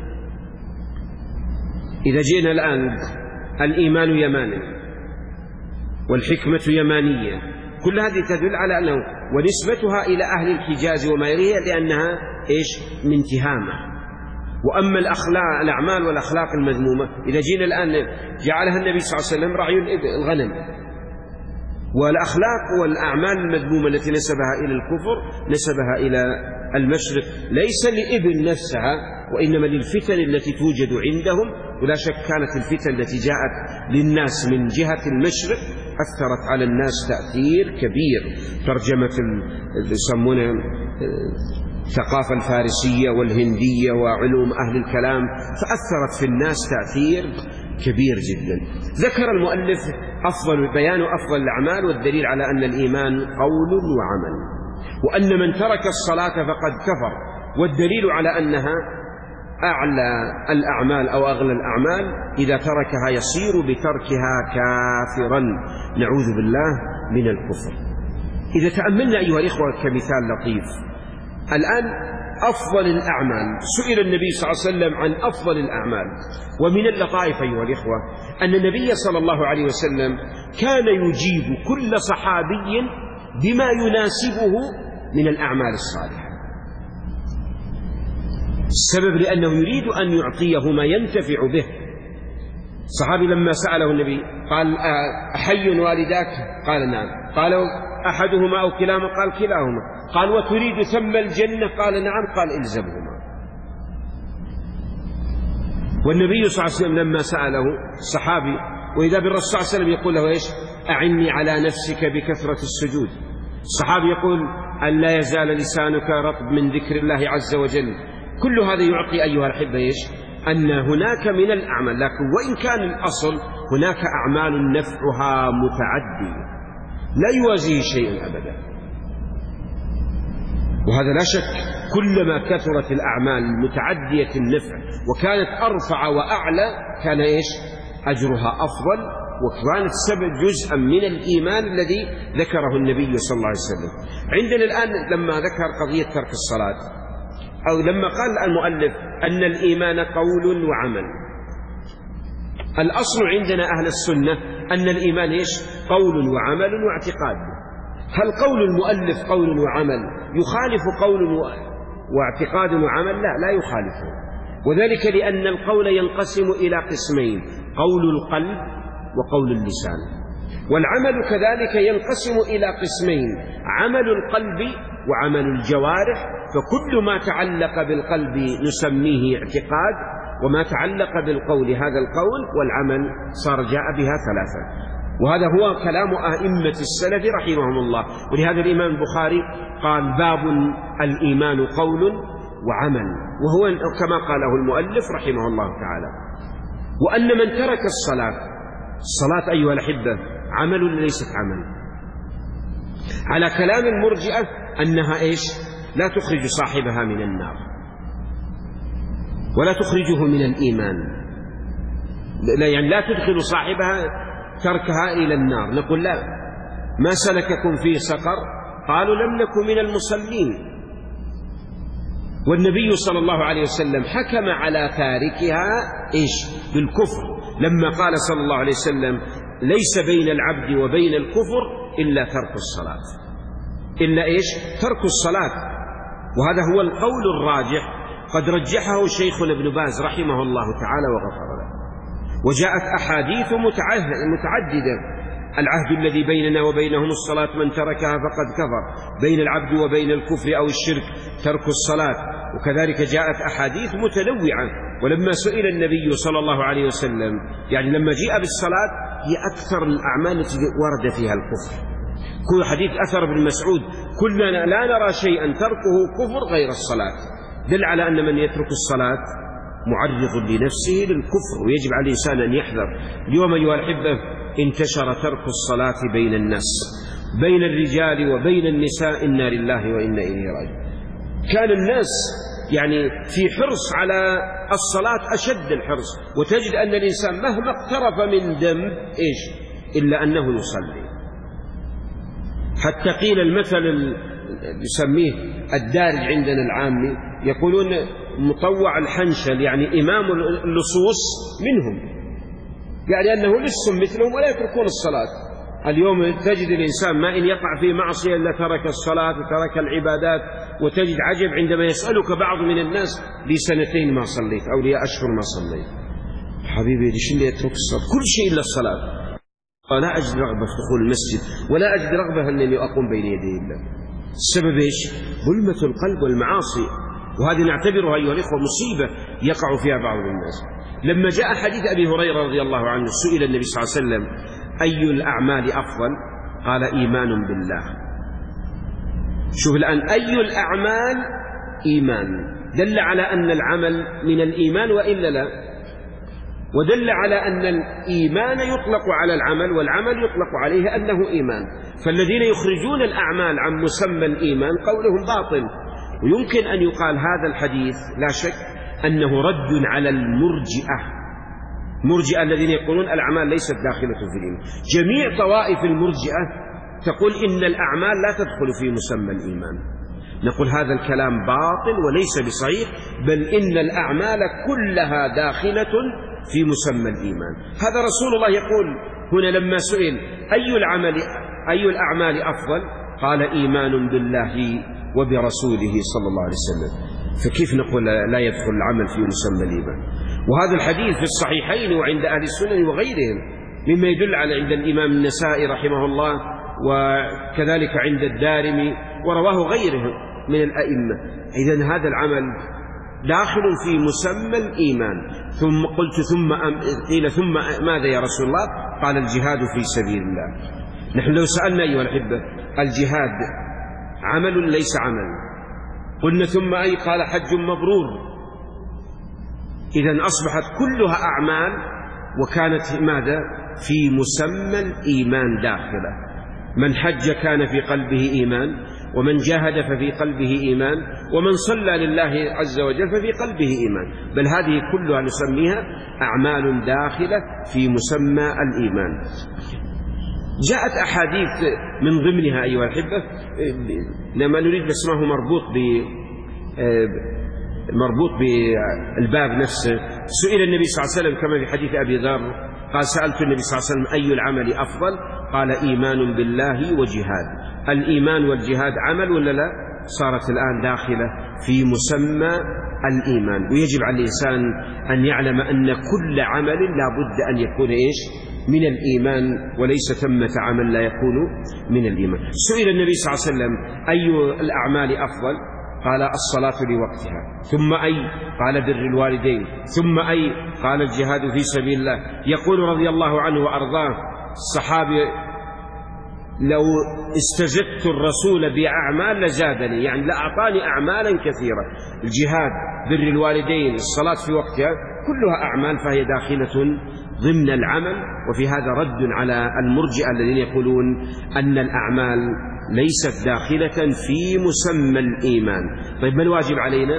إذا جئنا الآن الإيمان يماني والحكمة يمانية، كل هذه تدل على أنه، ونسبتها إلى أهل الحجاز وما يليها لأنها من تهامة. وأما الأعمال والأخلاق المذمومة، إذا جينا الآن جعلها النبي صلى الله عليه وسلم رعي الغنم. والأخلاق والأعمال المذمومة التي نسبها إلى الكفر نسبها إلى المشرق، ليس لإبل نفسها وإنما للفتن التي توجد عندهم. ولا شك كانت الفتن التي جاءت للناس من جهة المشرق أثرت على الناس تأثير كبير. ترجمة يسمونها الثقافة الفارسية والهندية وعلوم أهل الكلام، فأثرت في الناس تأثير كبير جدا. ذكر المؤلف بيان أفضل الأعمال، والدليل على أن الإيمان قول وعمل، وأن من ترك الصلاة فقد كفر، والدليل على أنها أعلى الأعمال أو أغلى الأعمال، إذا تركها يصير بتركها كافرا، نعوذ بالله من الكفر. إذا تأملنا أيها الإخوة كمثال لطيف، الآن أفضل الأعمال، سئل النبي صلى الله عليه وسلم عن أفضل الأعمال. ومن اللطائف أيها الإخوة أن النبي صلى الله عليه وسلم كان يجيب كل صحابي بما يناسبه من الأعمال الصالحة. السبب لأنه يريد أن يعطيه ما ينتفع به. الصحابي لما سأله النبي قال أحي والداك؟ قال نعم. قال أحدهما أو كلاهما؟ قال كلاهما. قال وتريد ثم الجنة؟ قال نعم. قال إلزمهما. والنبي صلى الله عليه وسلم لما سأله الصحابي وإذا بالرسول صلى الله عليه وسلم يقول له إيش؟ أعني على نفسك بكثرة السجود. الصحابي يقول أن لا يزال لسانك رطب من ذكر الله عز وجل. كل هذا يعطي أيها الأحبة إيش؟ أن هناك من الأعمال، لكن وإن كان الأصل هناك أعمال نفعها متعدي لا يوازيه شيء أبدا. وهذا لا شك كلما كثرت الأعمال متعدية النفع وكانت أرفع وأعلى كان إيش؟ أجرها أفضل، وكانت سبب جزءا من الإيمان الذي ذكره النبي صلى الله عليه وسلم. عندنا الآن لما ذكر قضية ترك الصلاة، أو لما قال المؤلف أن الإيمان قول وعمل، الأصل عندنا أهل السنة أن الإيمان إيش؟ قول وعمل واعتقاد. هل قول المؤلف قول وعمل يخالف قول واعتقاد وعمل؟ لا يخالفه، وذلك لأن القول ينقسم إلى قسمين: قول القلب وقول اللسان، والعمل كذلك ينقسم إلى قسمين: عمل القلب وعمل الجوارح. فكل ما تعلق بالقلب نسميه اعتقاد، وما تعلق بالقول هذا القول، والعمل صار جاء بها ثلاثة. وهذا هو كلام أئمة السلف رحمهم الله. ولهذا الإمام البخاري قال: باب الإيمان قول وعمل، وهو كما قاله المؤلف رحمه الله تعالى. وأن من ترك الصلاة أيها الأحبة عمل ليست عمل. على كلام المرجئة أنها إيش؟ لا تخرج صاحبها من النار ولا تخرجه من الإيمان، يعني لا تدخل صاحبها تركها إلى النار. نقول لا، ما سلككم في سقر؟ قالوا لم نكن من المصلين. والنبي صلى الله عليه وسلم حكم على تاركها إيش؟ بالكفر، لما قال صلى الله عليه وسلم: ليس بين العبد وبين الكفر إلا ترك الصلاة. إلا إيش؟ ترك الصلاة. وهذا هو القول الراجح، قد رجحه شيخنا ابن باز رحمه الله تعالى وغفر له. وجاءت أحاديث متعددة: العهد الذي بيننا وبينهم الصلاة، من تركها فقد كفر. بين العبد وبين الكفر أو الشرك ترك الصلاة. وكذلك جاءت أحاديث متنوعة. ولما سئل النبي صلى الله عليه وسلم، يعني لما جاء بالصلاة، هي أكثر الأعمال التي ورد فيها الكفر. كل حديث أثر ابن مسعود: كلنا لا نرى شيئا تركه كفر غير الصلاة. دل على أن من يترك الصلاة معرض لنفسه للكفر، ويجب على الإنسان أن يحذر. اليوم أيها الأحبة انتشر ترك الصلاة بين الناس، بين الرجال وبين النساء. إنا لله وإنا إليه راجعون. كان الناس يعني في حرص على الصلاة أشد الحرص، وتجد أن الإنسان مهما اقترف من ذنب إيش؟ إلا أنه يصلي. حتى قيل المثل يسميه الدارج عندنا العامي، يقولون مطوع الحنشل، يعني إمام اللصوص منهم، يعني أنه لص مثلهم ولا يتركون الصلاة. اليوم تجد الإنسان ما إن يقع في معصية إلا ترك الصلاة وترك العبادات. وتجد عجب عندما يسألك بعض من الناس: لي سنتين ما صليت، أو لي أشهر ما صليت. حبيبي ليش اللي يترك الصلاة؟ كل شيء إلا الصلاة. لا أجد رغبة في دخول المسجد، ولا أجد رغبة أنني أقوم بين يدي الله. السبب إيش؟ ظلمة القلب والمعاصي. وهذه نعتبرها أيها الإخوة مصيبة يقع فيها بعض الناس. لما جاء حديث أبي هريرة رضي الله عنه، سئل النبي صلى الله عليه وسلم: أي الأعمال أفضل؟ قال: إيمان بالله. شوف الآن، أي الأعمال إيمان، دل على أن العمل من الإيمان وإلا لا، ودل على أن الإيمان يطلق على العمل، والعمل يطلق عليه أنه إيمان. فالذين يخرجون الأعمال عن مسمى الإيمان قولهم باطل. ويمكن أن يقال هذا الحديث لا شك أنه رد على المرجئة الذين يقولون الأعمال ليست داخلة في الإيمان. جميع طوائف المرجئة تقول إن الأعمال لا تدخل في مسمى الإيمان. نقول هذا الكلام باطل وليس بصحيح، بل إن الأعمال كلها داخلة في مسمى الإيمان. هذا رسول الله يقول هنا لما سئل: أي الأعمال أفضل؟ قال إيمان بالله وبرسوله صلى الله عليه وسلم. فكيف نقول لا يدخل العمل في مسمى الإيمان؟ وهذا الحديث في الصحيحين وعند أهل السنن وغيرهم، مما يدل على عند الإمام النسائي رحمه الله، وكذلك عند الدارمي، ورواه غيرهم من الأئمة. إذن هذا العمل داخل في مسمى الإيمان. ثم قلت قيل ثم ماذا يا رسول الله؟ قال الجهاد في سبيل الله. نحن لو سألنا أيها الأحبة الجهاد عمل ليس عمل، قلنا ثم أي؟ قال حج مبرور. إذن أصبحت كلها أعمال، وكانت ماذا؟ في مسمى الإيمان داخلة. من حج كان في قلبه إيمان، ومن جاهد ففي قلبه إيمان، ومن صلى لله عز وجل ففي قلبه إيمان. بل هذه كلها نسميها أعمال داخلة في مسمى الإيمان. جاءت أحاديث من ضمنها أيها الأحبة، لما نريد بس ما هو مربوط بالباب نفسه. سئل النبي صلى الله عليه وسلم كما في حديث أبي ذر، قال سألت النبي صلى الله عليه وسلم أي العمل أفضل؟ قال إيمان بالله وجهاد. الإيمان والجهاد عمل ولا لا؟ صارت الآن داخلة في مسمى الإيمان. ويجب على الإنسان أن يعلم أن كل عمل لا بد أن يكون من الإيمان، وليس ثمة عمل لا يكون من الإيمان. سئل النبي صلى الله عليه وسلم أي الأعمال أفضل؟ قال الصلاة لوقتها. ثم أي؟ قال بر الوالدين. ثم أي؟ قال الجهاد في سبيل الله. يقول رضي الله عنه وأرضاه الصحابي لو استزدت الرسول بأعمال لزادني، يعني لأعطاني أعمالا كثيرة. الجهاد، بر الوالدين، الصلاة في وقتها، كلها أعمال فهي داخلة ضمن العمل. وفي هذا رد على المرجئة الذين يقولون أن الأعمال ليست داخلة في مسمى الإيمان. طيب ما الواجب علينا؟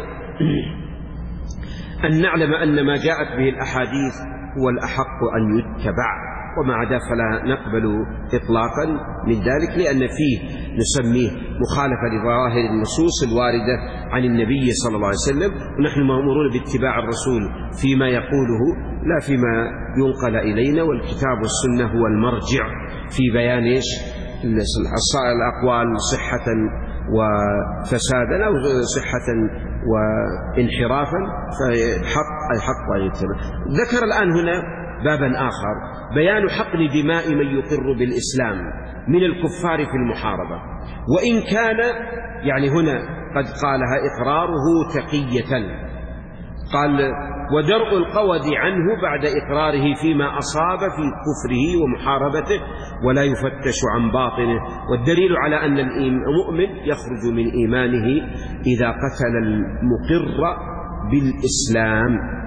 أن نعلم أن ما جاءت به الأحاديث هو الأحق أن يتبع، وما عدا فلا نقبل إطلاقا من ذلك، لأن فيه نسميه مخالفة لظواهر النصوص الواردة عن النبي صلى الله عليه وسلم. ونحن مأمورون باتباع الرسول فيما يقوله لا فيما ينقل إلينا، والكتاب والسنة هو المرجع في بيان الأقوال صحة وفسادا أو صحة وانحرافا، فالحق أن يتبع. ذكر الآن هنا بابا آخر، بيان حقن دماء من يقر بالإسلام من الكفار في المحاربة، وإن كان يعني هنا قد قالها إقراره تقية. قال ودرء القود عنه بعد إقراره فيما أصاب في كفره ومحاربته ولا يفتش عن باطنه. والدليل على أن المؤمن يخرج من إيمانه إذا قتل المقر بالإسلام.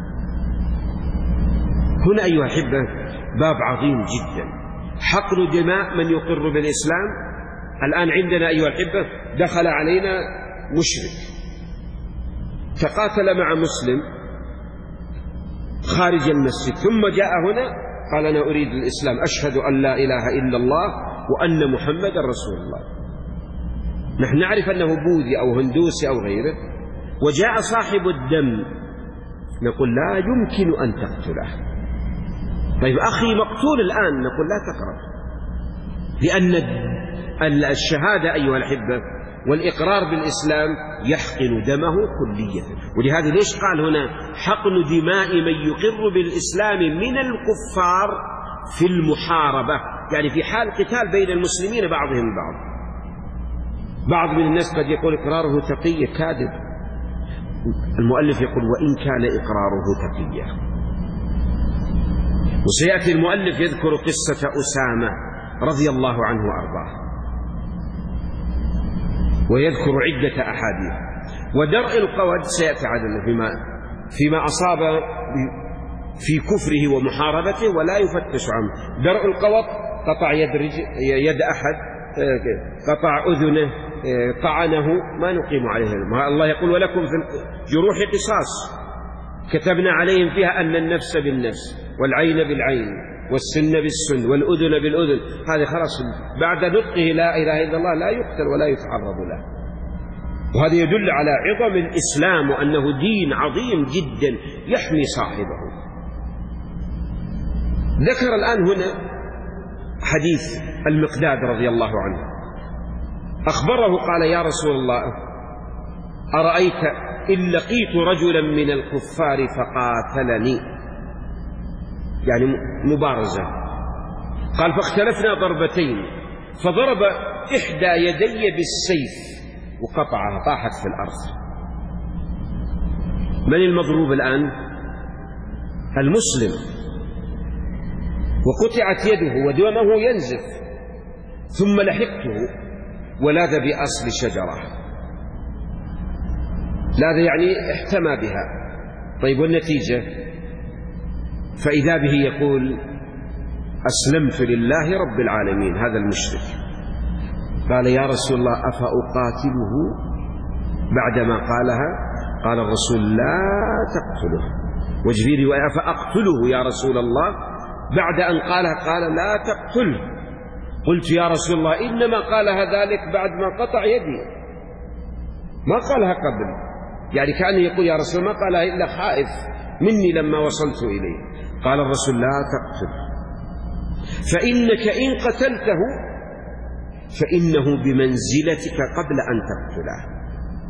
هنا أيها الأحبة باب عظيم جدا، حقن دماء من يقر بالإسلام. الآن عندنا أيها الأحبة دخل علينا مشرك تقاتل مع مسلم خارج المسجد، ثم جاء هنا قال أنا أريد الإسلام، أشهد أن لا إله إلا الله وأن محمد رسول الله. نحن نعرف أنه بوذي أو هندوسي أو غيره، وجاء صاحب الدم، نقول لا يمكن أن تقتله. طيب أخي مقتول الآن، نقول لا تقرب، لأن الشهادة أيها الأحبة والإقرار بالإسلام يحقن دمه كلية. ولهذا ليش قال هنا حقن دماء من يقر بالإسلام من الكفار في المحاربة، يعني في حال قتال بين المسلمين بعضهم البعض. بعض من الناس قد يقول إقراره تقية، كاذب. المؤلف يقول وإن كان إقراره تقية. وسيأتي المؤلف يذكر قصة أسامة رضي الله عنه وأرضاه، ويذكر عدة أحاديث. ودرء القود سيأتي عدل فيما أصاب في كفره ومحاربته ولا يفتش عنه. درء القود قطع يد أحد، قطع أذنه، طعنه، ما نقيم عليه. الله يقول ولكم في الجروح قصاص، كتبنا عليهم فيها أن النفس بالنفس والعين بالعين والسن بالسن والأذن بالأذن. هذا خلاص بعد نطقه لا إله إلا الله لا يقتل ولا يتعرض له. وهذا يدل على عظم الإسلام وأنه دين عظيم جدا يحمي صاحبه. ذكر الآن هنا حديث المقداد رضي الله عنه، أخبره قال: يا رسول الله، أرأيت إن لقيت رجلا من الكفار فقاتلني، يعني مبارزة. قال: فاختلفنا ضربتين، فضرب إحدى يدي بالسيف وقطعها، طاحت في الأرض. من المضروب الآن؟ المسلم، وقطعت يده ودمه ينزف. ثم لحقته ولاذ بأصل شجرة، لاذ يعني احتمى بها. طيب والنتيجة؟ فإذا به يقول: أسلمت لله رب العالمين. هذا المشرك قال: يا رسول الله، أفأقاتله بعدما قالها؟ قال الرسول: لا تقتله. وفي رواية: أفأقتله يا رسول الله بعد أن قالها؟ قال: لا تقتله. قلت: يا رسول الله، إنما قالها ذلك بعد ما قطع يدي، ما قالها قبل. يعني كأنه يقول: يا رسول الله، ما قالها إلا خائف مني لما وصلت إليه. قال الرسول: لا تقتله، فإنك إن قتلته فإنه بمنزلتك قبل أن تقتله.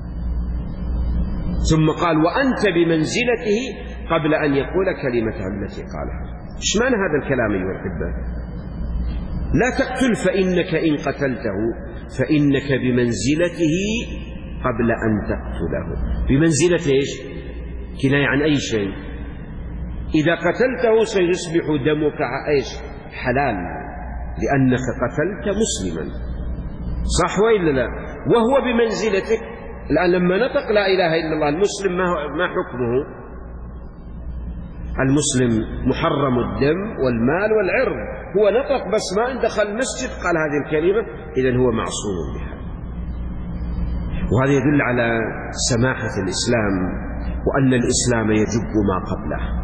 ثم قال: وأنت بمنزلته قبل أن يقول كلمته التي قالها. ايش معنى هذا الكلام أيها الأحبة؟ لا تقتل، فإنك إن قتلته فإنك بمنزلته قبل أن تقتله. بمنزلة ايش؟ كناية عن أي شيء. إذا قتلته سيصبح دمك ايش؟ حلال، لأنك قتلت مسلما، صح وإلا لا؟ وهو بمنزلتك. الآن لما نطق لا إله إلا الله، المسلم ما حكمه؟ المسلم محرم الدم والمال والعرض. هو نطق بس ما دخل المسجد قال هذه الكلمة، إذن هو معصوم بها. وهذا يدل على سماحة الإسلام، وأن الإسلام يجب ما قبله،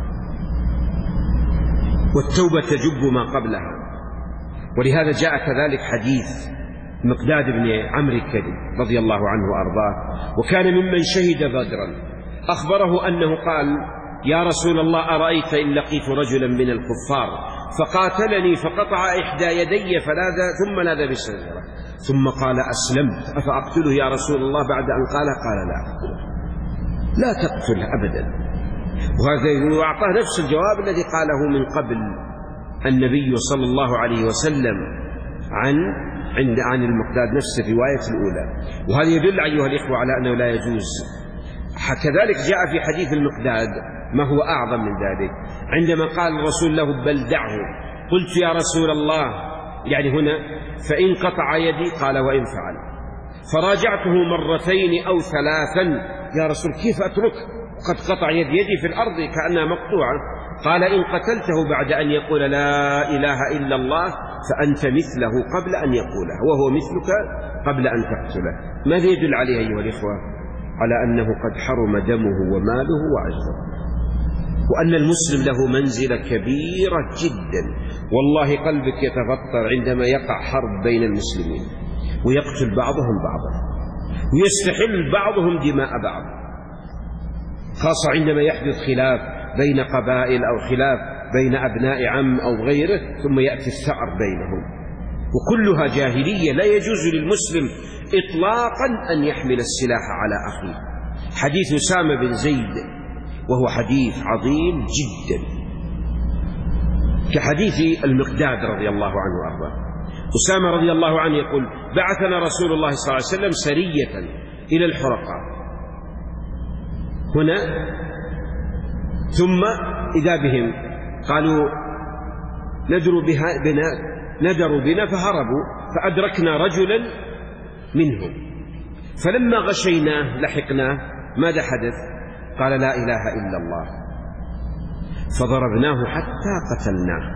والتوبة تجب ما قبلها. ولهذا جاء كذلك حديث مقداد بن عمرو الكدي رضي الله عنه وأرضاه، وكان ممن شهد بدرا. أخبره أنه قال: يا رسول الله، أرأيت إن لقيت رجلا من الكفار فقاتلني فقطع إحدى يدي ثم لاذ بشجرة، ثم قال: أسلمت، أفأقتله يا رسول الله بعد أن قالها؟ قال: لا أقتله. لا تقتله أبدا. وهذا وأعطاه نفس الجواب الذي قاله من قبل النبي صلى الله عليه وسلم عن المقداد، نفس الرواية الأولى. وهذا يدل أيها الإخوة على أنه لا يجوز. كذلك جاء في حديث المقداد ما هو أعظم من ذلك، عندما قال الرسول له: بل دعه. قلت: يا رسول الله، يعني هنا فإن قطع يدي؟ قال: وإن فعل. فراجعته مرتين أو ثلاثا: يا رسول، كيف أترك قد قطع يدي في الأرض كأنها مقطوعة؟ قال: إن قتلته بعد أن يقول لا إله إلا الله فأنت مثله قبل أن يقولها، وهو مثلك قبل أن تقتله. ماذا يدل عليه أيها الإخوة؟ على أنه قد حرم دمه وماله وعزه، وأن المسلم له منزلة كبيرة جدا. والله قلبك يتفطر عندما يقع حرب بين المسلمين ويقتل بعضهم بعضا ويستحل بعضهم دماء بعض، خاصة عندما يحدث خلاف بين قبائل أو خلاف بين أبناء عم أو غيره، ثم يأتي الثأر بينهم، وكلها جاهلية. لا يجوز للمسلم إطلاقا أن يحمل السلاح على أخيه. حديث أسامة بن زيد وهو حديث عظيم جدا، كحديث المقداد رضي الله عنه وأرضاه. أسامة رضي الله عنه يقول: بعثنا رسول الله صلى الله عليه وسلم سرية إلى الحرقة هنا، ثم إذا بهم قالوا: ندروا بنا فهربوا، فأدركنا رجلا منهم، فلما غشيناه لحقناه. ماذا حدث؟ قال: لا إله إلا الله، فضربناه حتى قتلناه.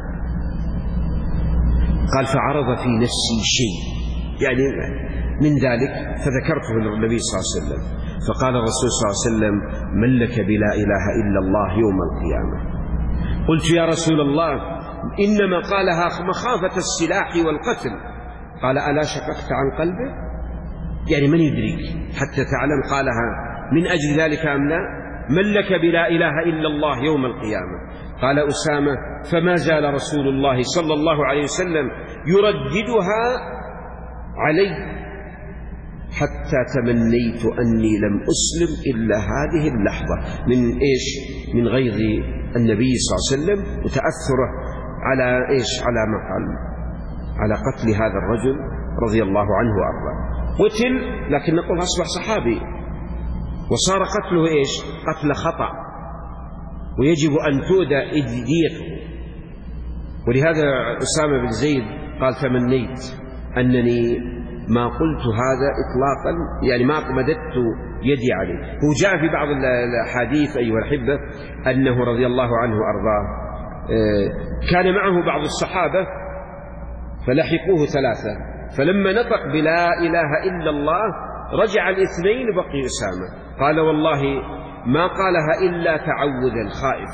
قال: فعرض في نفسي شيء يعني من ذلك فذكرته للنبي صلى الله عليه وسلم، فقال الرسول صلى الله عليه وسلم: من لك بلا إله إلا الله يوم القيامة؟ قلت: يا رسول الله، إنما قالها مخافة السلاح والقتل. قال: ألا شققت عن قلبه؟ يعني من يدريك حتى تعلم قالها من أجل ذلك أم لا؟ من لك بلا إله إلا الله يوم القيامة؟ قال أسامة: فما زال رسول الله صلى الله عليه وسلم يرددها علي حتى تمنيت أني لم أسلم إلا هذه اللحظة. من إيش؟ من غيظ النبي صلى الله عليه وسلم وتأثره على إيش؟ على ما قال، على قتل هذا الرجل رضي الله عنه وأرضاه. قتل، لكن نقول أصبح صحابي، وصار قتله إيش؟ قتل خطأ، ويجب أن تؤدى ديته. ولهذا أسامة بن زيد قال تمنيت أنني ما قلت هذا إطلاقا، يعني ما مددت يدي عليه. هو جاء في بعض الأحاديث أيها الأحبة أنه رضي الله عنه وأرضاه كان معه بعض الصحابة فلحقوه 3، فلما نطق بلا إله إلا الله رجع الاثنين بقي أسامة. قال والله ما قالها إلا تعوذا خائف.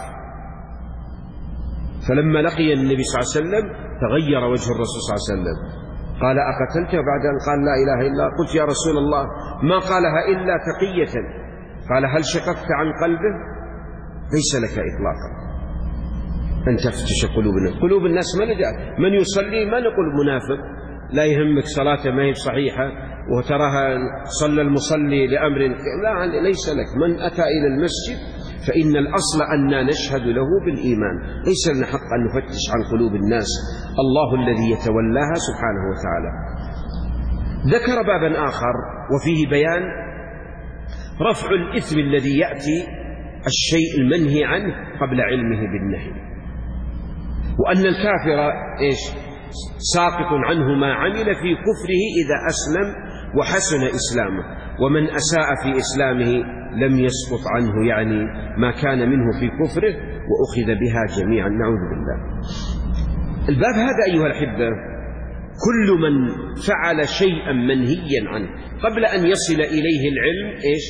فلما لقي النبي صلى الله عليه وسلم تغير وجه الرسول صلى الله عليه وسلم، قال أقتلته بعد أن قال لا إله إلا الله؟ قلت يا رسول الله ما قالها إلا تقية. قال هل شققت عن قلبه؟ ليس لك إطلاقا أن تفتش قلوب الناس. ما نجات من يصلي ما نقول منافق لا يهمك صلاته ما هي صحيحة وتراها صلى المصلي لأمر، لا، ليس لك. من أتى إلى المسجد فإن الأصل أن نشهد له بالإيمان، ليس لنا حق أن نفتش عن قلوب الناس، الله الذي يتولاها سبحانه وتعالى. ذكر بابا آخر وفيه بيان رفع الإثم الذي يأتي الشيء المنهي عنه قبل علمه بالنهي، وأن الكافر إيش؟ ساقط عنه ما عمل في كفره إذا أسلم وحسن إسلامه، ومن أساء في إسلامه لم يسقط عنه، يعني ما كان منه في كفره وأخذ بها جميعا، نعوذ بالله. الباب هذا أيها الأحبة كل من فعل شيئا منهيا عنه قبل أن يصل إليه العلم إيش؟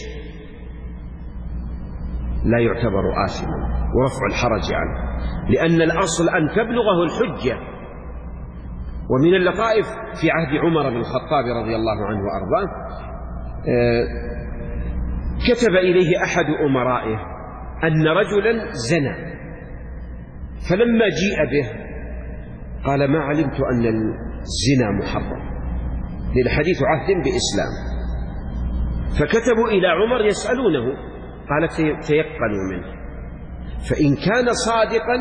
لا يعتبر آثما، ورفع الحرج عنه، لأن الأصل أن تبلغه الحجة. ومن اللطائف في عهد عمر بن الخطاب رضي الله عنه وأرضاه كتب إليه أحد أمرائه أن رجلا زنى، فلما جيء به قال ما علمت أن الزنا محرم، للحديث عهد بإسلام. فكتبوا إلى عمر يسألونه، قال تيقنوا منه، فإن كان صادقا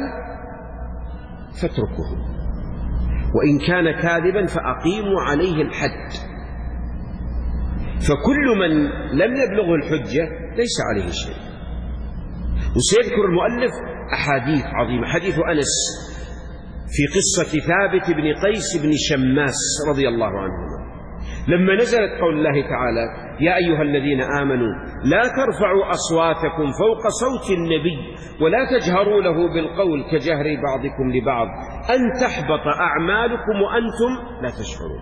فاتركه، وإن كان كاذبا فأقيموا عليه الحد. فكل من لم يبلغه الحجة ليس عليه شيء. وسيذكر المؤلف أحاديث عظيمة. حديث أنس في قصة ثابت بن قيس بن شماس رضي الله عنهما لما نزلت قول الله تعالى يا أيها الذين آمنوا لا ترفعوا أصواتكم فوق صوت النبي ولا تجهروا له بالقول كجهر بعضكم لبعض أن تحبط أعمالكم وأنتم لا تشعرون.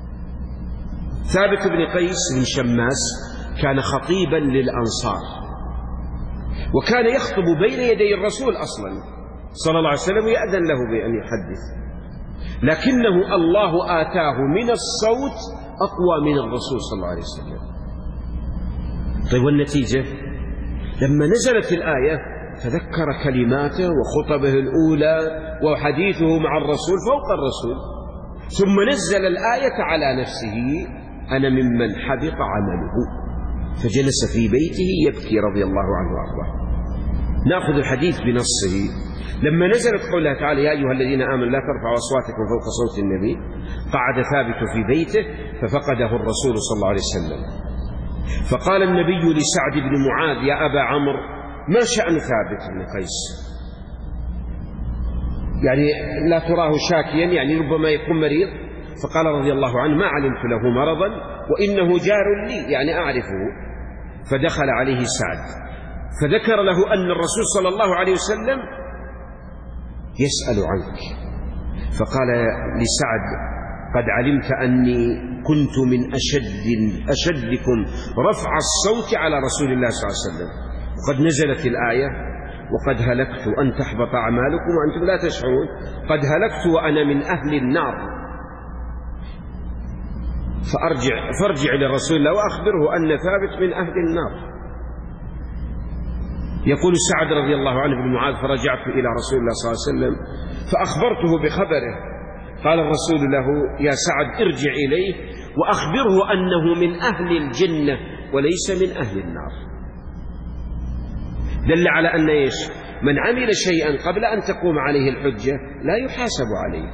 ثابت بن قيس بن شماس كان خطيبا للأنصار، وكان يخطب بين يدي الرسول أصلا صلى الله عليه وسلم ويأذن له بأن يحدث، لكنه الله آتاه من الصوت أقوى من الرسول صلى الله عليه وسلم. طيب والنتيجة لما نزلت الآية تذكر كلماته وخطبه الأولى وحديثه مع الرسول فوق الرسول، ثم نزل الآية على نفسه أنا ممن حبط عمله، فجلس في بيته يبكي رضي الله عنه وأرضاه. نأخذ الحديث بنصه. لما نزلت قولها تعالى يا أيها الذين آمنوا لا ترفعوا أصواتكم فوق صوت النبي قعد ثابت في بيته ففقده الرسول صلى الله عليه وسلم، فقال النبي لسعد بن معاذ يا أبا عمرو ما شأن ثابت بن قيس؟ يعني لا تراه شاكيا، يعني ربما يكون مريض. فقال رضي الله عنه ما علمت له مرضا وإنه جار لي، يعني أعرفه. فدخل عليه سعد فذكر له أن الرسول صلى الله عليه وسلم يسأل عنك، فقال لسعد قد علمت أني كنت من أشدكم رفع الصوت على رسول الله صلى الله عليه وسلم، وقد نزلت الآية وقد هلكت أن تحبط أعمالكم وأنتم لا تشعرون، قد هلكت وأنا من أهل النار، فارجع للرسول الله وأخبره أن ثابت من أهل النار. يقول سعد رضي الله عنه بن معاذ فرجعت إلى رسول الله صلى الله عليه وسلم فأخبرته بخبره، قال الرسول له يا سعد ارجع إليه وأخبره أنه من أهل الجنة وليس من أهل النار. دل على أن إيش؟ من عمل شيئا قبل أن تقوم عليه الحجة لا يحاسب عليه،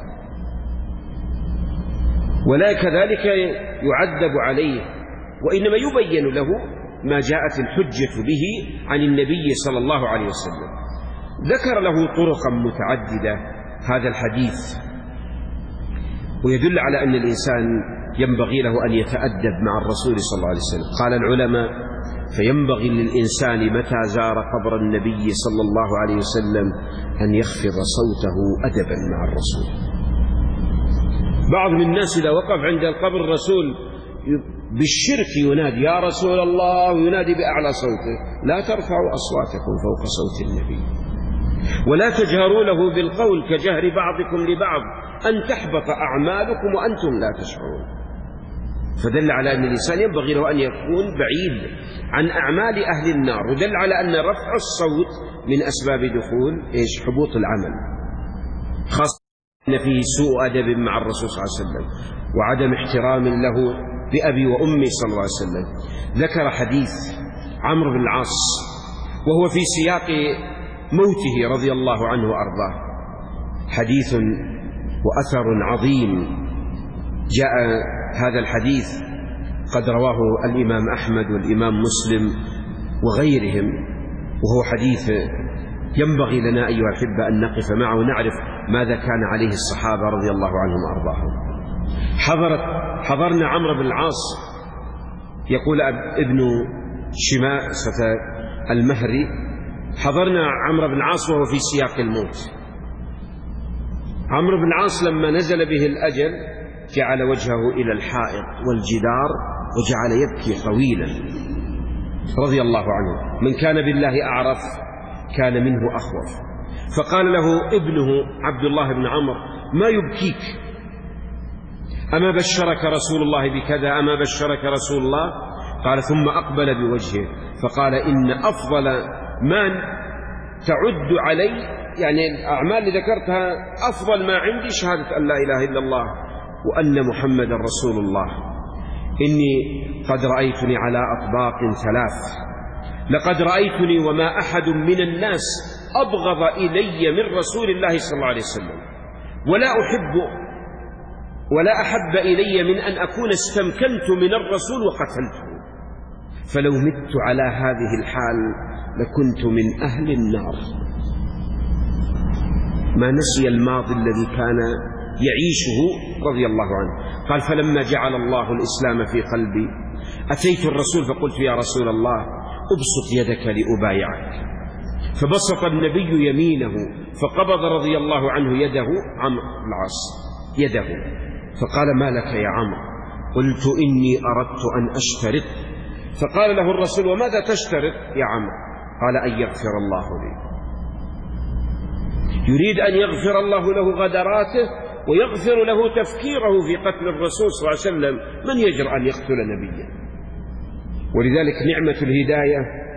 ولا كذلك يعذب عليه، وإنما يبين له ما جاءت الحجة به عن النبي صلى الله عليه وسلم. ذكر له طرقا متعددة هذا الحديث، ويدل على أن الإنسان ينبغي له أن يتأدب مع الرسول صلى الله عليه وسلم. قال العلماء: فينبغي للإنسان متى زار قبر النبي صلى الله عليه وسلم أن يخفض صوته أدبا مع الرسول. بعض من الناس إذا وقف عند القبر الرسول بالشرك ينادي: يا رسول الله، وينادي بأعلى صوته. لا ترفعوا أصواتكم فوق صوت النبي، ولا تجهروا له بالقول كجهر بعضكم لبعض أن تحبط أعمالكم وأنتم لا تشعرون. فدل على أن الإنسان ينبغي له أن يكون بعيد عن أعمال أهل النار، ودل على أن رفع الصوت من أسباب دخول حبوط العمل، خاصة أن فيه سوء أدب مع الرسول صلى الله عليه وسلم وعدم احترام له بأبي وأمي صلى الله عليه وسلم. ذكر حديث عمرو بن العاص وهو في سياق موته رضي الله عنه وأرضاه، حديث وأثر عظيم. جاء هذا الحديث قد رواه الإمام أحمد والإمام مسلم وغيرهم، وهو حديث ينبغي لنا أيها الأحبة أن نقف معه ونعرف ماذا كان عليه الصحابة رضي الله عنهم وأرضاهم. حضرنا عمرو بن العاص، يقول ابن شماسة المهري: حضرنا عمرو بن العاص وهو في سياق الموت. عمرو بن العاص لما نزل به الأجل جعل وجهه إلى الحائط والجدار وجعل يبكي طويلا رضي الله عنه. من كان بالله أعرف كان منه أخوف. فقال له ابنه عبد الله بن عمرو: ما يبكيك؟ أما بشرك رسول الله بكذا؟ أما بشرك رسول الله؟ قال: ثم أقبل بوجهه فقال: إن أفضل ما تعد علي، يعني الأعمال اللي ذكرتها أفضل ما عندي شهادة أن لا إله إلا الله وأن محمد رسول الله. إني قد رأيتني على أطباق ثلاث، لقد رأيتني وما أحد من الناس أبغض إلي من رسول الله صلى الله عليه وسلم، ولا أحب إلي من أن أكون استمكنت من الرسول وقتلته، فلو مت على هذه الحال لكنت من أهل النار. ما نسي الماضي الذي كان يعيشه رضي الله عنه. قال: فلما جعل الله الإسلام في قلبي أتيت الرسول فقلت: يا رسول الله، أبسط يدك لأبايعك. فبسط النبي يمينه فقبض رضي الله عنه يده عمرو بن العاص يده، فقال: ما لك يا عمرو؟ قلت: إني أردت أن أشترط. فقال له الرسول: وماذا تشترط يا عمرو؟ قال: أن يغفر الله لي. يريد أن يغفر الله له غدراته ويغفر له تفكيره في قتل الرسول صلى الله عليه وسلم. من يجرأ أن يقتل نبيا؟ ولذلك نعمة الهداية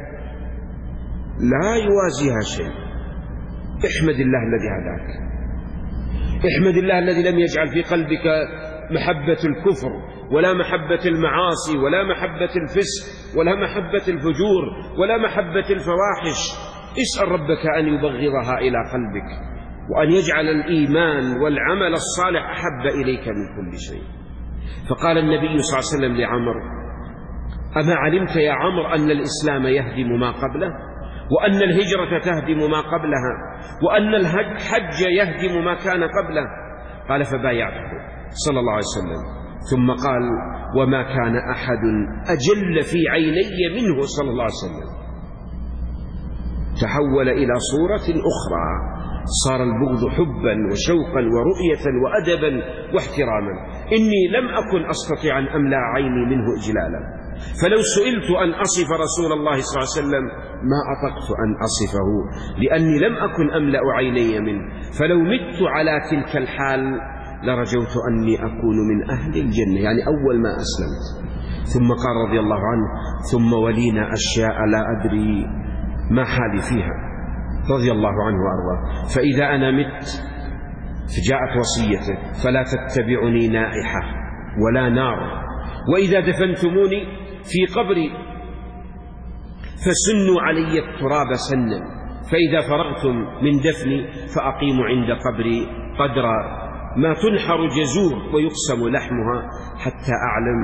لا يوازيها شيء. احمد الله الذي هداك، احمد الله الذي لم يجعل في قلبك محبة الكفر ولا محبة المعاصي ولا محبة الفسق ولا محبة الفجور ولا محبة الفواحش. اسأل ربك أن يبغضها إلى قلبك وأن يجعل الإيمان والعمل الصالح أحب إليك من كل شيء. فقال النبي صلى الله عليه وسلم لعمرو: أما علمت يا عمرو أن الإسلام يهدم ما قبله، وأن الهجرة تهدم ما قبلها، وأن الحج يهدم ما كان قبله؟ قال: فبايعته صلى الله عليه وسلم. ثم قال: وما كان أحد أجل في عيني منه صلى الله عليه وسلم. تحول إلى صورة أخرى، صار البغض حبا وشوقا ورؤية وأدبا واحتراما. إني لم أكن أستطيع أن أملأ عيني منه إجلالا، فلو سئلت أن أصف رسول الله صلى الله عليه وسلم ما أطقت أن أصفه، لأني لم أكن أملأ عيني منه، فلو مت على تلك الحال لرجوت أني أكون من أهل الجنة، يعني أول ما أسلمت. ثم قال رضي الله عنه: ثم ولينا أشياء لا أدري ما حالي فيها، رضي الله عنه وأرضاه. فإذا أنا مت، فجاءت وصيته: فلا تتبعني نائحة ولا نار وإذا دفنتموني في قبري فسنوا علي التراب سنا، فإذا فرغتم من دفني فأقيموا عند قبري قدر ما تنحر جزور ويقسم لحمها، حتى أعلم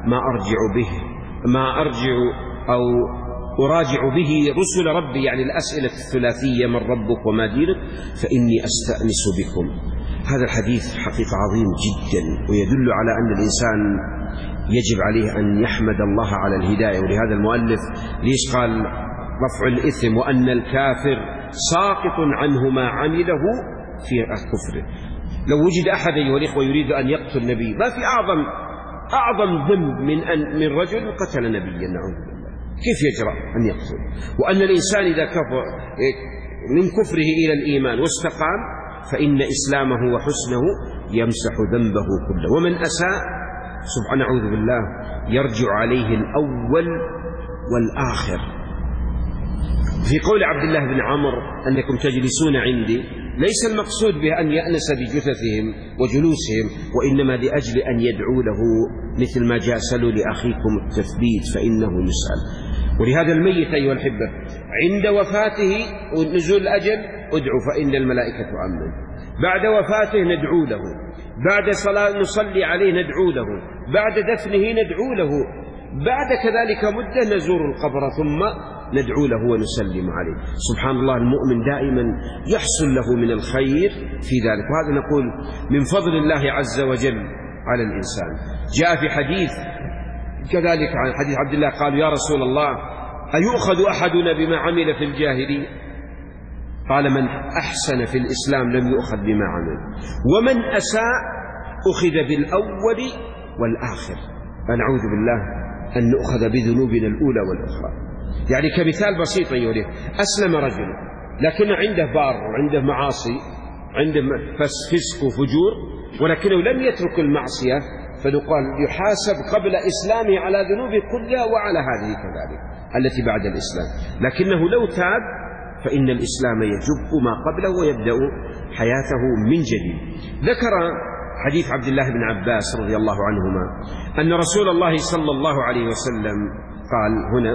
ما أرجع أو أراجع به رسل ربي، يعني الأسئلة الثلاثية: من ربك وما دينك، فإني أستأنس بكم. هذا الحديث حقيقة عظيم جدا، ويدل على أن الإنسان يجب عليه أن يحمد الله على الهداية. ولهذا المؤلف ليش قال رفع الإثم وأن الكافر ساقط عنه ما عمله في كفره. لو وجد أحد أيها الإخوة يريد أن يقتل نبي، ما في أعظم ذنب من رجل قتل نبيا، نعوذ بالله، كيف يجرأ أن يقتل؟ وأن الإنسان إذا كفر من كفره إلى الإيمان واستقام فإن إسلامه وحسنه يمسح ذنبه كله، ومن أساء سبحانه نعوذ بالله يرجع عليه الأول والآخر. في قول عبد الله بن عمرو: أنكم تجلسون عندي، ليس المقصود به أن يأنس بجثثهم وجلوسهم، وإنما لأجل أن يدعو له، مثل ما جاء: سلوا لأخيكم التثبيت فإنه يسأل. ولهذا الميت أيها الأحبة عند وفاته ونزول الأجل ادعوا فإن الملائكة تؤمن، بعد وفاته ندعو له، بعد صلاة نصلي عليه ندعو له، بعد دفنه ندعو له، بعد كذلك مدة نزور القبر ثم ندعو له ونسلم عليه. سبحان الله، المؤمن دائما يحصل له من الخير في ذلك، وهذا نقول من فضل الله عز وجل على الإنسان. جاء في حديث كذلك عن حديث عبد الله قال: يا رسول الله أيؤخذ أحدنا بما عمل في الجاهلية؟ قال: من أحسن في الإسلام لم يؤخذ بما عمل، ومن أساء أخذ بالأول والآخر. فنعوذ بالله أن نؤخذ بذنوبنا الأولى والأخرى. يعني كمثال بسيط أيها الأخوة، أسلم رجل لكن عنده بار وعنده معاصي، عنده فسق وفجور، ولكنه لم يترك المعصية، فنقال يحاسب قبل إسلامه على ذنوبه كلها وعلى هذه كذلك التي بعد الإسلام، لكنه لو تاب فإن الإسلام يجب ما قبله ويبدأ حياته من جديد. ذكر حديث عبد الله بن عباس رضي الله عنهما أن رسول الله صلى الله عليه وسلم قال هنا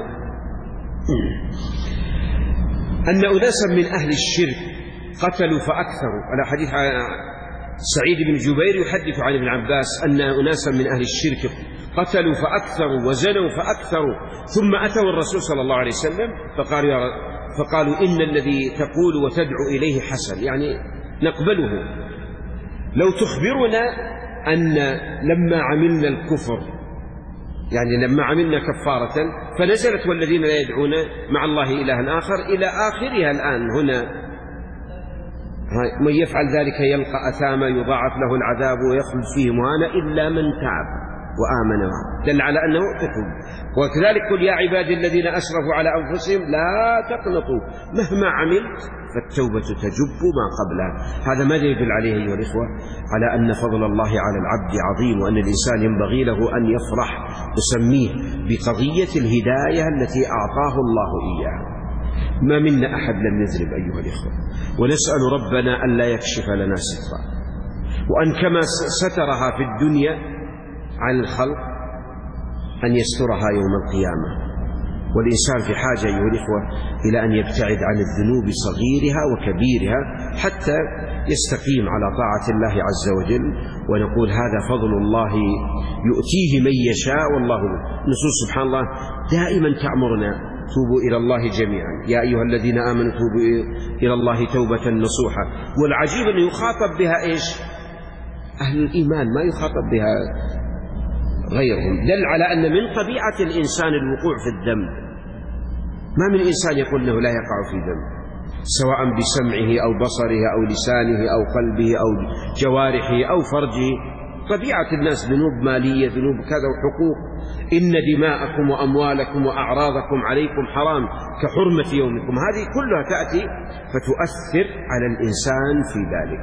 أن أناسا من أهل الشرك قتلوا فأكثروا. على حديث سعيد بن جبير يحدث عن ابن عباس أن أناسا من أهل الشرك قتلوا فأكثروا وزنوا فأكثروا، ثم أتوا الرسول صلى الله عليه وسلم فقالوا إن الذي تقول وتدعو إليه حسن، يعني نقبله، لو تخبرنا أن لما عملنا الكفر، يعني لما عملنا كفارة فنزلت والذين لا يدعون مع الله إلها آخر إلى آخرها الآن. هنا من يفعل ذلك يلقى أثاما يضاعف له العذاب ويخلد فيه مهانا إلا من تاب وآمن، دل على أنه تتوب. وكذلك قل يا عبادي الذين أسرفوا على أنفسهم لا تقنطوا، مهما عملت فالتوبة تجب ما قبلها. هذا ماذا يدل عليه أيها الإخوة؟ على أن فضل الله على العبد عظيم، وأن الإنسان ينبغي له أن يفرح وسميه بقضية الهداية التي أعطاه الله إياها. ما منا أحد لم يذنب أيها الإخوة، ونسأل ربنا أن لا يكشف لنا سترا، وأن كما سترها في الدنيا عن الخلق أن يسترها يوم القيامة. والإنسان في حاجة أيها الإخوة إلى أن يبتعد عن الذنوب صغيرها وكبيرها حتى يستقيم على طاعة الله عز وجل. ونقول هذا فضل الله يؤتيه من يشاء، والله نصوص سبحان الله دائما تأمرنا: توبوا إلى الله جميعا يا أيها الذين آمنوا توبوا إلى الله توبة نصوحا. والعجيب أن يخاطب بها إيش؟ أهل الإيمان، ما يخاطب بها غيرهم. دل على أن من طبيعة الإنسان الوقوع في الذنب، ما من إنسان يقول أنه لا يقع في ذنب، سواء بسمعه أو بصره أو لسانه أو قلبه أو جوارحه أو فرجه. طبيعة الناس ذنوب مالية، ذنوب كذا وحقوق. إن دماءكم وأموالكم وأعراضكم عليكم حرام كحرمة يومكم، هذه كلها تأتي فتؤثر على الإنسان في ذلك.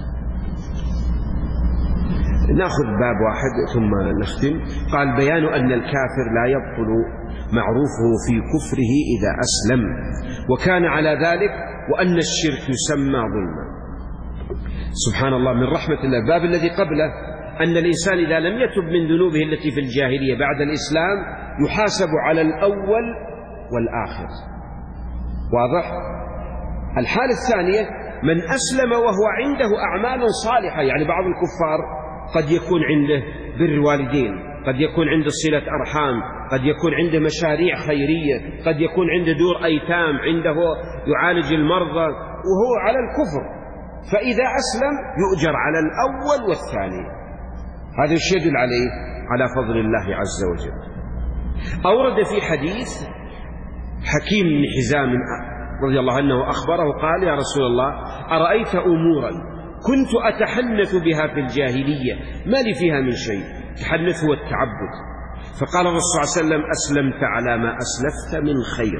نأخذ باب واحد ثم نختم. قال: بيان أن الكافر لا يبطل معروفه في كفره إذا أسلم وكان على ذلك، وأن الشرك يسمى ظلما. سبحان الله من رحمة الله. الباب الذي قبله أن الإنسان إذا لم يتب من ذنوبه التي في الجاهلية بعد الإسلام يحاسب على الأول والآخر. واضح؟ الحالة الثانية من أسلم وهو عنده أعمال صالحة، يعني بعض الكفار قد يكون عنده بر والدين، قد يكون عنده صلة أرحام، قد يكون عنده مشاريع خيرية، قد يكون عنده دور أيتام، عنده يعالج المرضى وهو على الكفر، فإذا أسلم يؤجر على الأول والثاني. هذا الشيء يدل عليه على فضل الله عز وجل. أورد في حديث حكيم بن حزام رضي الله عنه أخبره قال: يا رسول الله، أرأيت أمورا كنت أتحنث بها في الجاهلية ما لي فيها من شيء، التحنث هو التعبد. فقال الرسول صلى الله عليه وسلم: أسلمت على ما أسلفت من خير.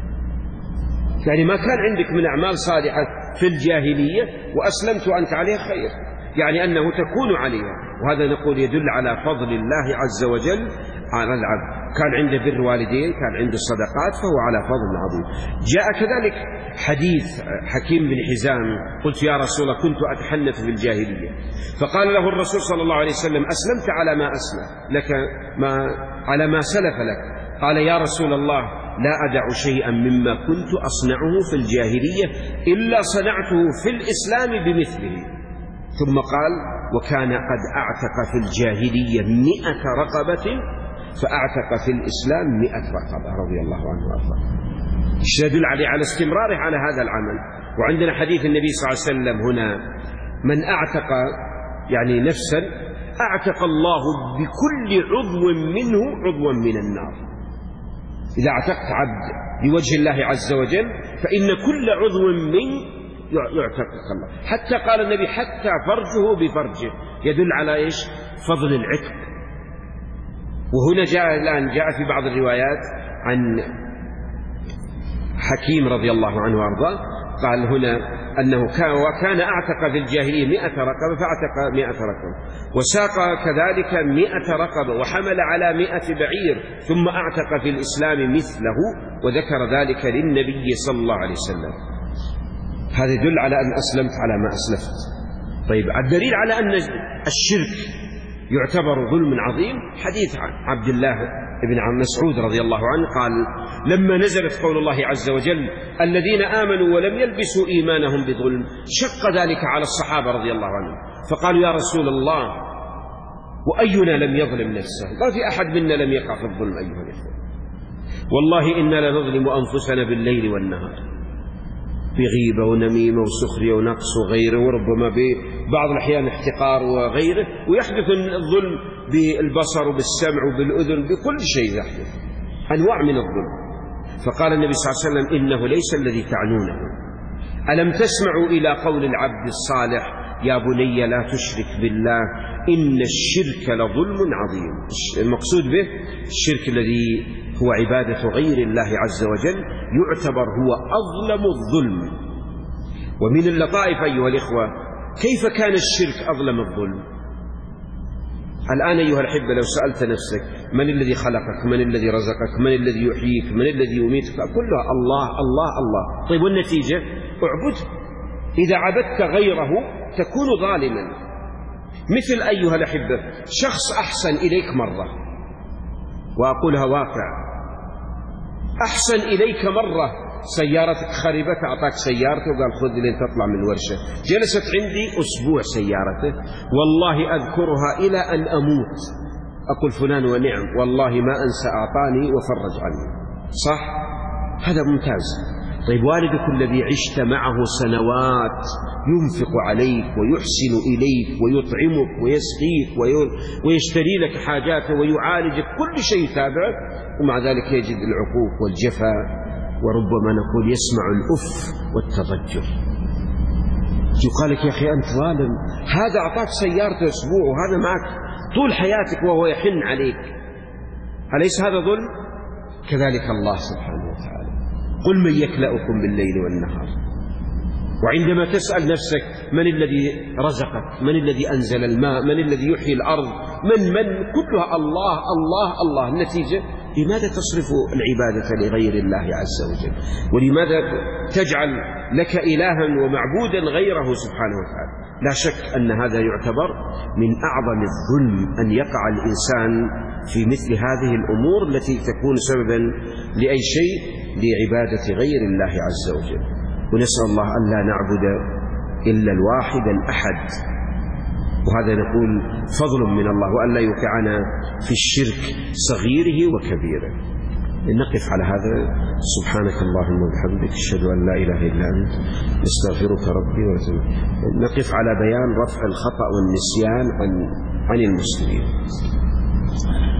يعني ما كان عندك من أعمال صالحة في الجاهلية وأسلمت وأنت عليها خير، يعني أنه تكون عليها. وهذا نقول يدل على فضل الله عز وجل على العبد. كان عنده بر والدين، كان عنده صدقات، فهو على فضل عظيم. جاء كذلك حديث حكيم بن حزام: قلت يا رسول الله كنت أتحنث في الجاهلية، فقال له الرسول صلى الله عليه وسلم: أسلمت على ما أسلف لك، على ما سلف لك. قال: يا رسول الله لا أدع شيئا مما كنت أصنعه في الجاهلية إلا صنعته في الإسلام بمثله. ثم قال: وكان قد أعتق في الجاهلية 100 رقبة فأعتق في الإسلام 100 رقبة رضي الله عنه وأرضاه. يدل على استمراره على هذا العمل. وعندنا حديث النبي صلى الله عليه وسلم هنا: من أعتق يعني نفسا أعتق الله بكل عضو منه عضوا من النار. إذا اعتقت عبد لوجه الله عز وجل فإن كل عضو منه يعتقك الله. حتى قال النبي: حتى فرجه بفرجه، يدل على إيش؟ فضل العتق. وهنا جاء في بعض الروايات عن حكيم رضي الله عنه وارضاه قال هنا أنه كان أعتق في الجاهلية 100 رقبة فأعتق 100 رقبة، وساق كذلك 100 رقبة، وحمل على 100 بعير، ثم أعتق في الإسلام مثله، وذكر ذلك للنبي صلى الله عليه وسلم. هذا يدل على أن أسلمت على ما أسلفت. طيب، الدليل على أن الشرك يعتبر ظلم عظيم حديث عبد الله بن مسعود رضي الله عنه قال: لما نزلت قول الله عز وجل: الذين آمنوا ولم يلبسوا إيمانهم بظلم، شق ذلك على الصحابة رضي الله عنهم، فقالوا: يا رسول الله، وأينا لم يظلم نفسه؟ ما في أحد منا لم يقع في الظلم أيها الإخوة، والله إنا لنظلم أنفسنا بالليل والنهار، بغيبة ونميمة وسخرية ونقص وغيره، وربما ببعض الأحيان احتقار وغيره، ويحدث الظلم بالبصر وبالسمع وبالأذن، بكل شيء يحدث أنواع من الظلم. فقال النبي صلى الله عليه وسلم: إنه ليس الذي تعنونه. ألم تسمعوا إلى قول العبد الصالح: يا بني لا تشرك بالله إن الشرك لظلم عظيم. المقصود به الشرك الذي هو عبادة غير الله عز وجل يعتبر هو أظلم الظلم. ومن اللطائف أيها الإخوة كيف كان الشرك أظلم الظلم. الآن أيها الأحبة لو سألت نفسك: من الذي خلقك؟ من الذي رزقك؟ من الذي يحييك؟ من الذي يميتك؟ كلها الله الله الله. طيب، والنتيجة؟ اعبده. إذا عبدت غيره تكون ظالما. مثل أيها الأحبة شخص أحسن إليك مرة، وأقولها واقع، أحسن إليك مرة، سيارتك خربت أعطاك سيارته وقال: خذ لين تطلع من الورشة. جلست عندي أسبوع سيارته، والله أذكرها إلى أن أموت، أقول: فلان ونعم، والله ما أنسى، أعطاني وفرج عني. صح؟ هذا ممتاز. طيب، والدك الذي عشت معه سنوات ينفق عليك ويحسن إليك ويطعمك ويسقيك ويشتري لك حاجاته ويعالجك، كل شيء تابعك، ومع ذلك يجد العقوق والجفاء، وربما نقول يسمع الأف والتضجر. يقال لك: يا أخي أنت ظالم، هذا أعطاك سيارته أسبوع وهذا معك طول حياتك وهو يحن عليك، أليس هذا ظلم؟ كذلك الله سبحانه وتعالى: قل من يكلأكم بالليل والنهار. وعندما تسأل نفسك: من الذي رزقك؟ من الذي أنزل الماء؟ من الذي يحيي الأرض؟ من كلها الله الله الله. النتيجة: لماذا تصرف العبادة لغير الله عز وجل؟ ولماذا تجعل لك إلها ومعبودا غيره سبحانه وتعالى؟ لا شك أن هذا يعتبر من أعظم الظلم أن يقع الإنسان في مثل هذه الأمور التي تكون سببا لأي شيء لعبادة غير الله عز وجل. ونسأل الله أن لا نعبد إلا الواحد الأحد، وهذا نقول فضل من الله، وأن لا يوقعنا في الشرك صغيره وكبيره. نقف على هذا. سبحانك اللهم وبحمدك أشهد أن لا إله إلا أنت نستغفرك ربي ونتوب. نقف على بيان رفع الخطأ والنسيان عن المسلمين.